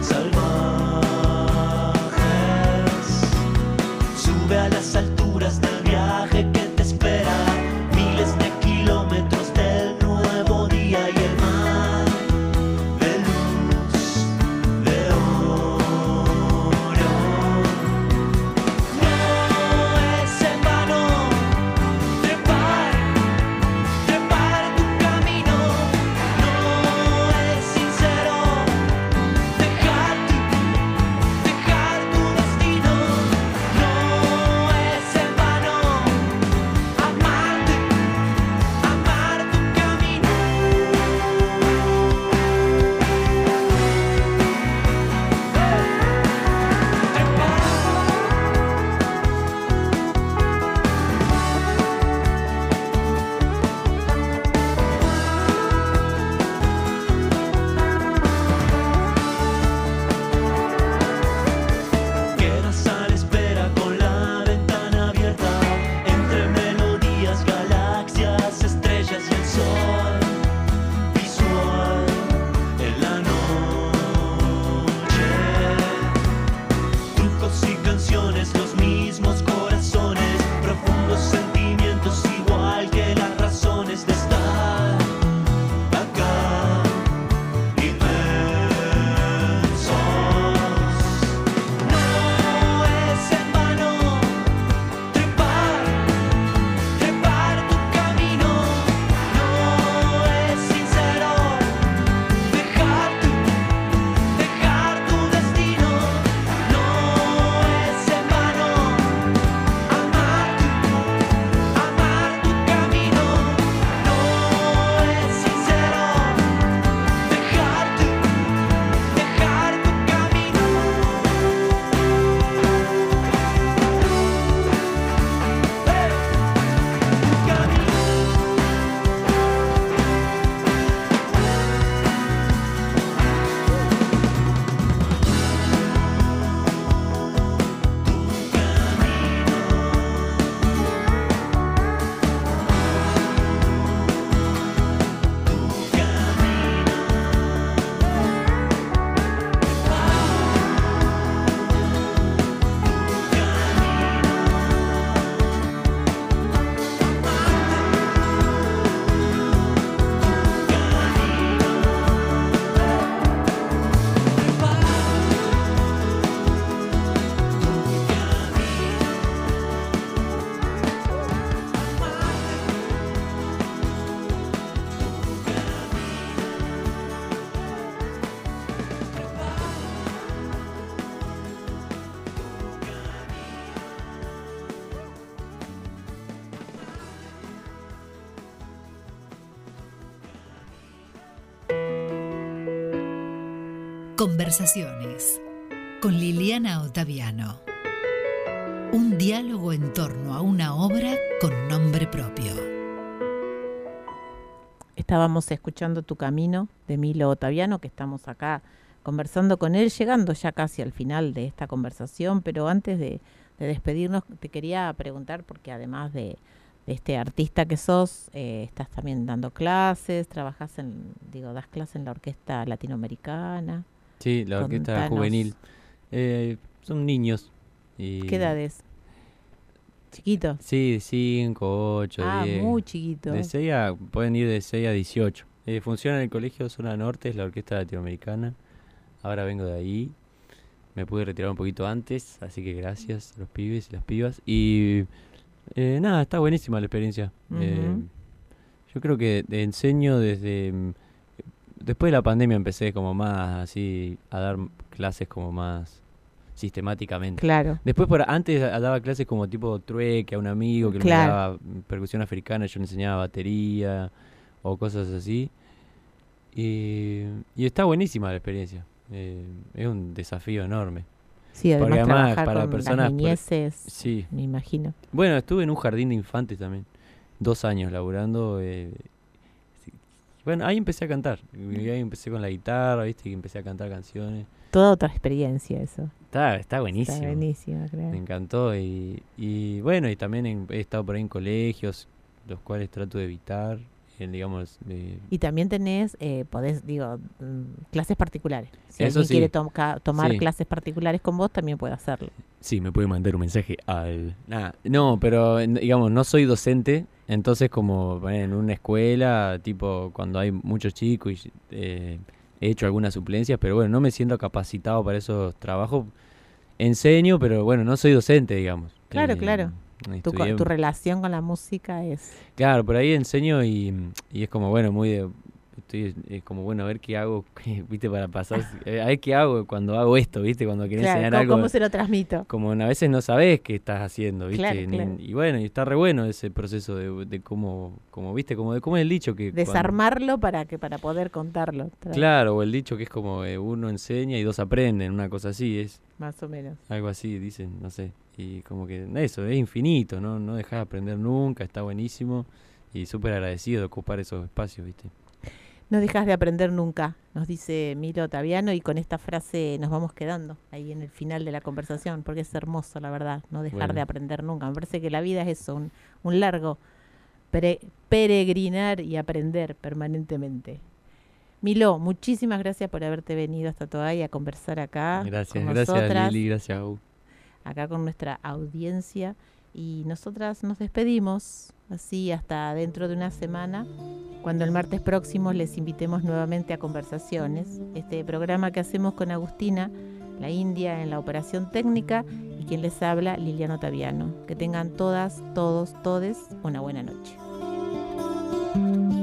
Speaker 4: salvajes. Sube a las alturas del viaje que te espera. Miles de kilómetros del nuevo día y el mar de luz, de oro. No es en vano trepar, trepar tu camino. No
Speaker 1: Conversaciones con Liliana Ottaviano. Un diálogo en torno a una obra con nombre propio.
Speaker 2: Estábamos escuchando Tu Camino de Milo Ottaviano, que estamos acá conversando con él, llegando ya casi al final de esta conversación, pero antes de, de despedirnos te quería preguntar, porque además de, de este artista que sos, eh, estás también dando clases, trabajas en, digo, das clases en la orquesta latinoamericana.
Speaker 3: Sí, la orquesta
Speaker 2: Contanos.
Speaker 3: juvenil. Eh, son niños. Y
Speaker 2: ¿Qué edades? ¿Chiquitos?
Speaker 3: Sí, cinco, ocho,
Speaker 2: Ah,
Speaker 3: diez.
Speaker 2: muy chiquito.
Speaker 3: De seis a, pueden ir de seis a dieciocho. Eh, funciona en el colegio Zona Norte, es la orquesta latinoamericana. Ahora vengo de ahí. Me pude retirar un poquito antes, así que gracias a los pibes y las pibas. Y eh, nada, está buenísima la experiencia.
Speaker 2: Ujú.
Speaker 3: Eh, yo creo que de- enseño desde... mm, Después de la pandemia empecé como más así a dar clases como más sistemáticamente.
Speaker 2: Claro.
Speaker 3: Después por antes a- daba clases como tipo trueque a un amigo que
Speaker 2: Claro.
Speaker 3: me daba mm, percusión africana, yo le enseñaba batería o cosas así. Y, y está buenísima la experiencia. Eh, es un desafío enorme.
Speaker 2: Sí, además
Speaker 3: Porque además
Speaker 2: trabajar
Speaker 3: para
Speaker 2: con
Speaker 3: personas
Speaker 2: las
Speaker 3: por-
Speaker 2: niñeces,
Speaker 3: Sí.
Speaker 2: me imagino.
Speaker 3: Bueno, estuve en un jardín de infantes también. Dos años laburando. eh, sí. Bueno, ahí empecé a cantar. Y ahí empecé con la guitarra, viste, y empecé a cantar canciones.
Speaker 2: Toda otra experiencia eso.
Speaker 3: Está, está buenísimo.
Speaker 2: Está buenísimo,
Speaker 3: Me
Speaker 2: claro.
Speaker 3: encantó. Y, y bueno, y también en- he estado por ahí en colegios, los cuales trato de evitar. eh, digamos, eh,
Speaker 2: Y también tenés, eh, podés, digo, mm, clases particulares. Si
Speaker 3: Eso
Speaker 2: alguien
Speaker 3: sí.
Speaker 2: quiere tomca- tomar
Speaker 3: Sí.
Speaker 2: clases particulares con vos, también puede hacerlo.
Speaker 3: sí, me puede mandar un mensaje al... Nah, no, pero en- digamos, no soy docente, entonces como bueno, en una escuela, tipo cuando hay muchos chicos, y, eh, he hecho algunas suplencias, pero bueno, no me siento capacitado para esos trabajos. Enseño, pero bueno, no soy docente, digamos.
Speaker 2: Claro,
Speaker 3: Eh,
Speaker 2: claro. Tu, co-
Speaker 3: estudié-
Speaker 2: tu relación con la música es...
Speaker 3: Claro, por ahí enseño y, y es como, bueno, muy de... Estoy, es como, bueno, a ver qué hago, viste, para pasar... eh, a ver qué hago cuando hago esto, viste, cuando querés
Speaker 2: Claro,
Speaker 3: enseñar
Speaker 2: ¿cómo,
Speaker 3: algo...
Speaker 2: cómo se lo transmito?
Speaker 3: Como a veces no sabés qué estás haciendo, ¿viste?
Speaker 2: Claro,
Speaker 3: Ni-
Speaker 2: claro.
Speaker 3: Y bueno, y está re bueno ese proceso de, de cómo, como, ¿viste? Como de cómo es el dicho que... cuando-
Speaker 2: Desarmarlo para que para poder contarlo. Tra-
Speaker 3: Claro, o el dicho que es como eh, uno enseña y dos aprenden, una cosa así, es
Speaker 2: Más o menos.
Speaker 3: algo así, dicen, no sé. Y como que eso, es infinito, ¿no? No dejás de aprender nunca, está buenísimo y súper agradecido de ocupar esos espacios, ¿viste?
Speaker 2: No dejas de aprender nunca, nos dice Milo Ottaviano, y con esta frase nos vamos quedando ahí en el final de la conversación, porque es hermoso, la verdad, no dejar
Speaker 3: Bueno.
Speaker 2: de aprender nunca. Me parece que la vida es eso, un, un largo pere- peregrinar y aprender permanentemente. Milo, muchísimas gracias por haberte venido hasta Toay a conversar acá
Speaker 3: Gracias,
Speaker 2: con
Speaker 3: gracias
Speaker 2: nosotras,
Speaker 3: Lili, gracias Au.
Speaker 2: acá con nuestra audiencia, y nosotras nos despedimos así hasta dentro de una semana, cuando el martes próximo les invitemos nuevamente a Conversaciones, este programa que hacemos con Agustina, la India en la operación técnica, y quien les habla, Liliana Ottaviano. Que tengan todas, todos, todes una buena noche.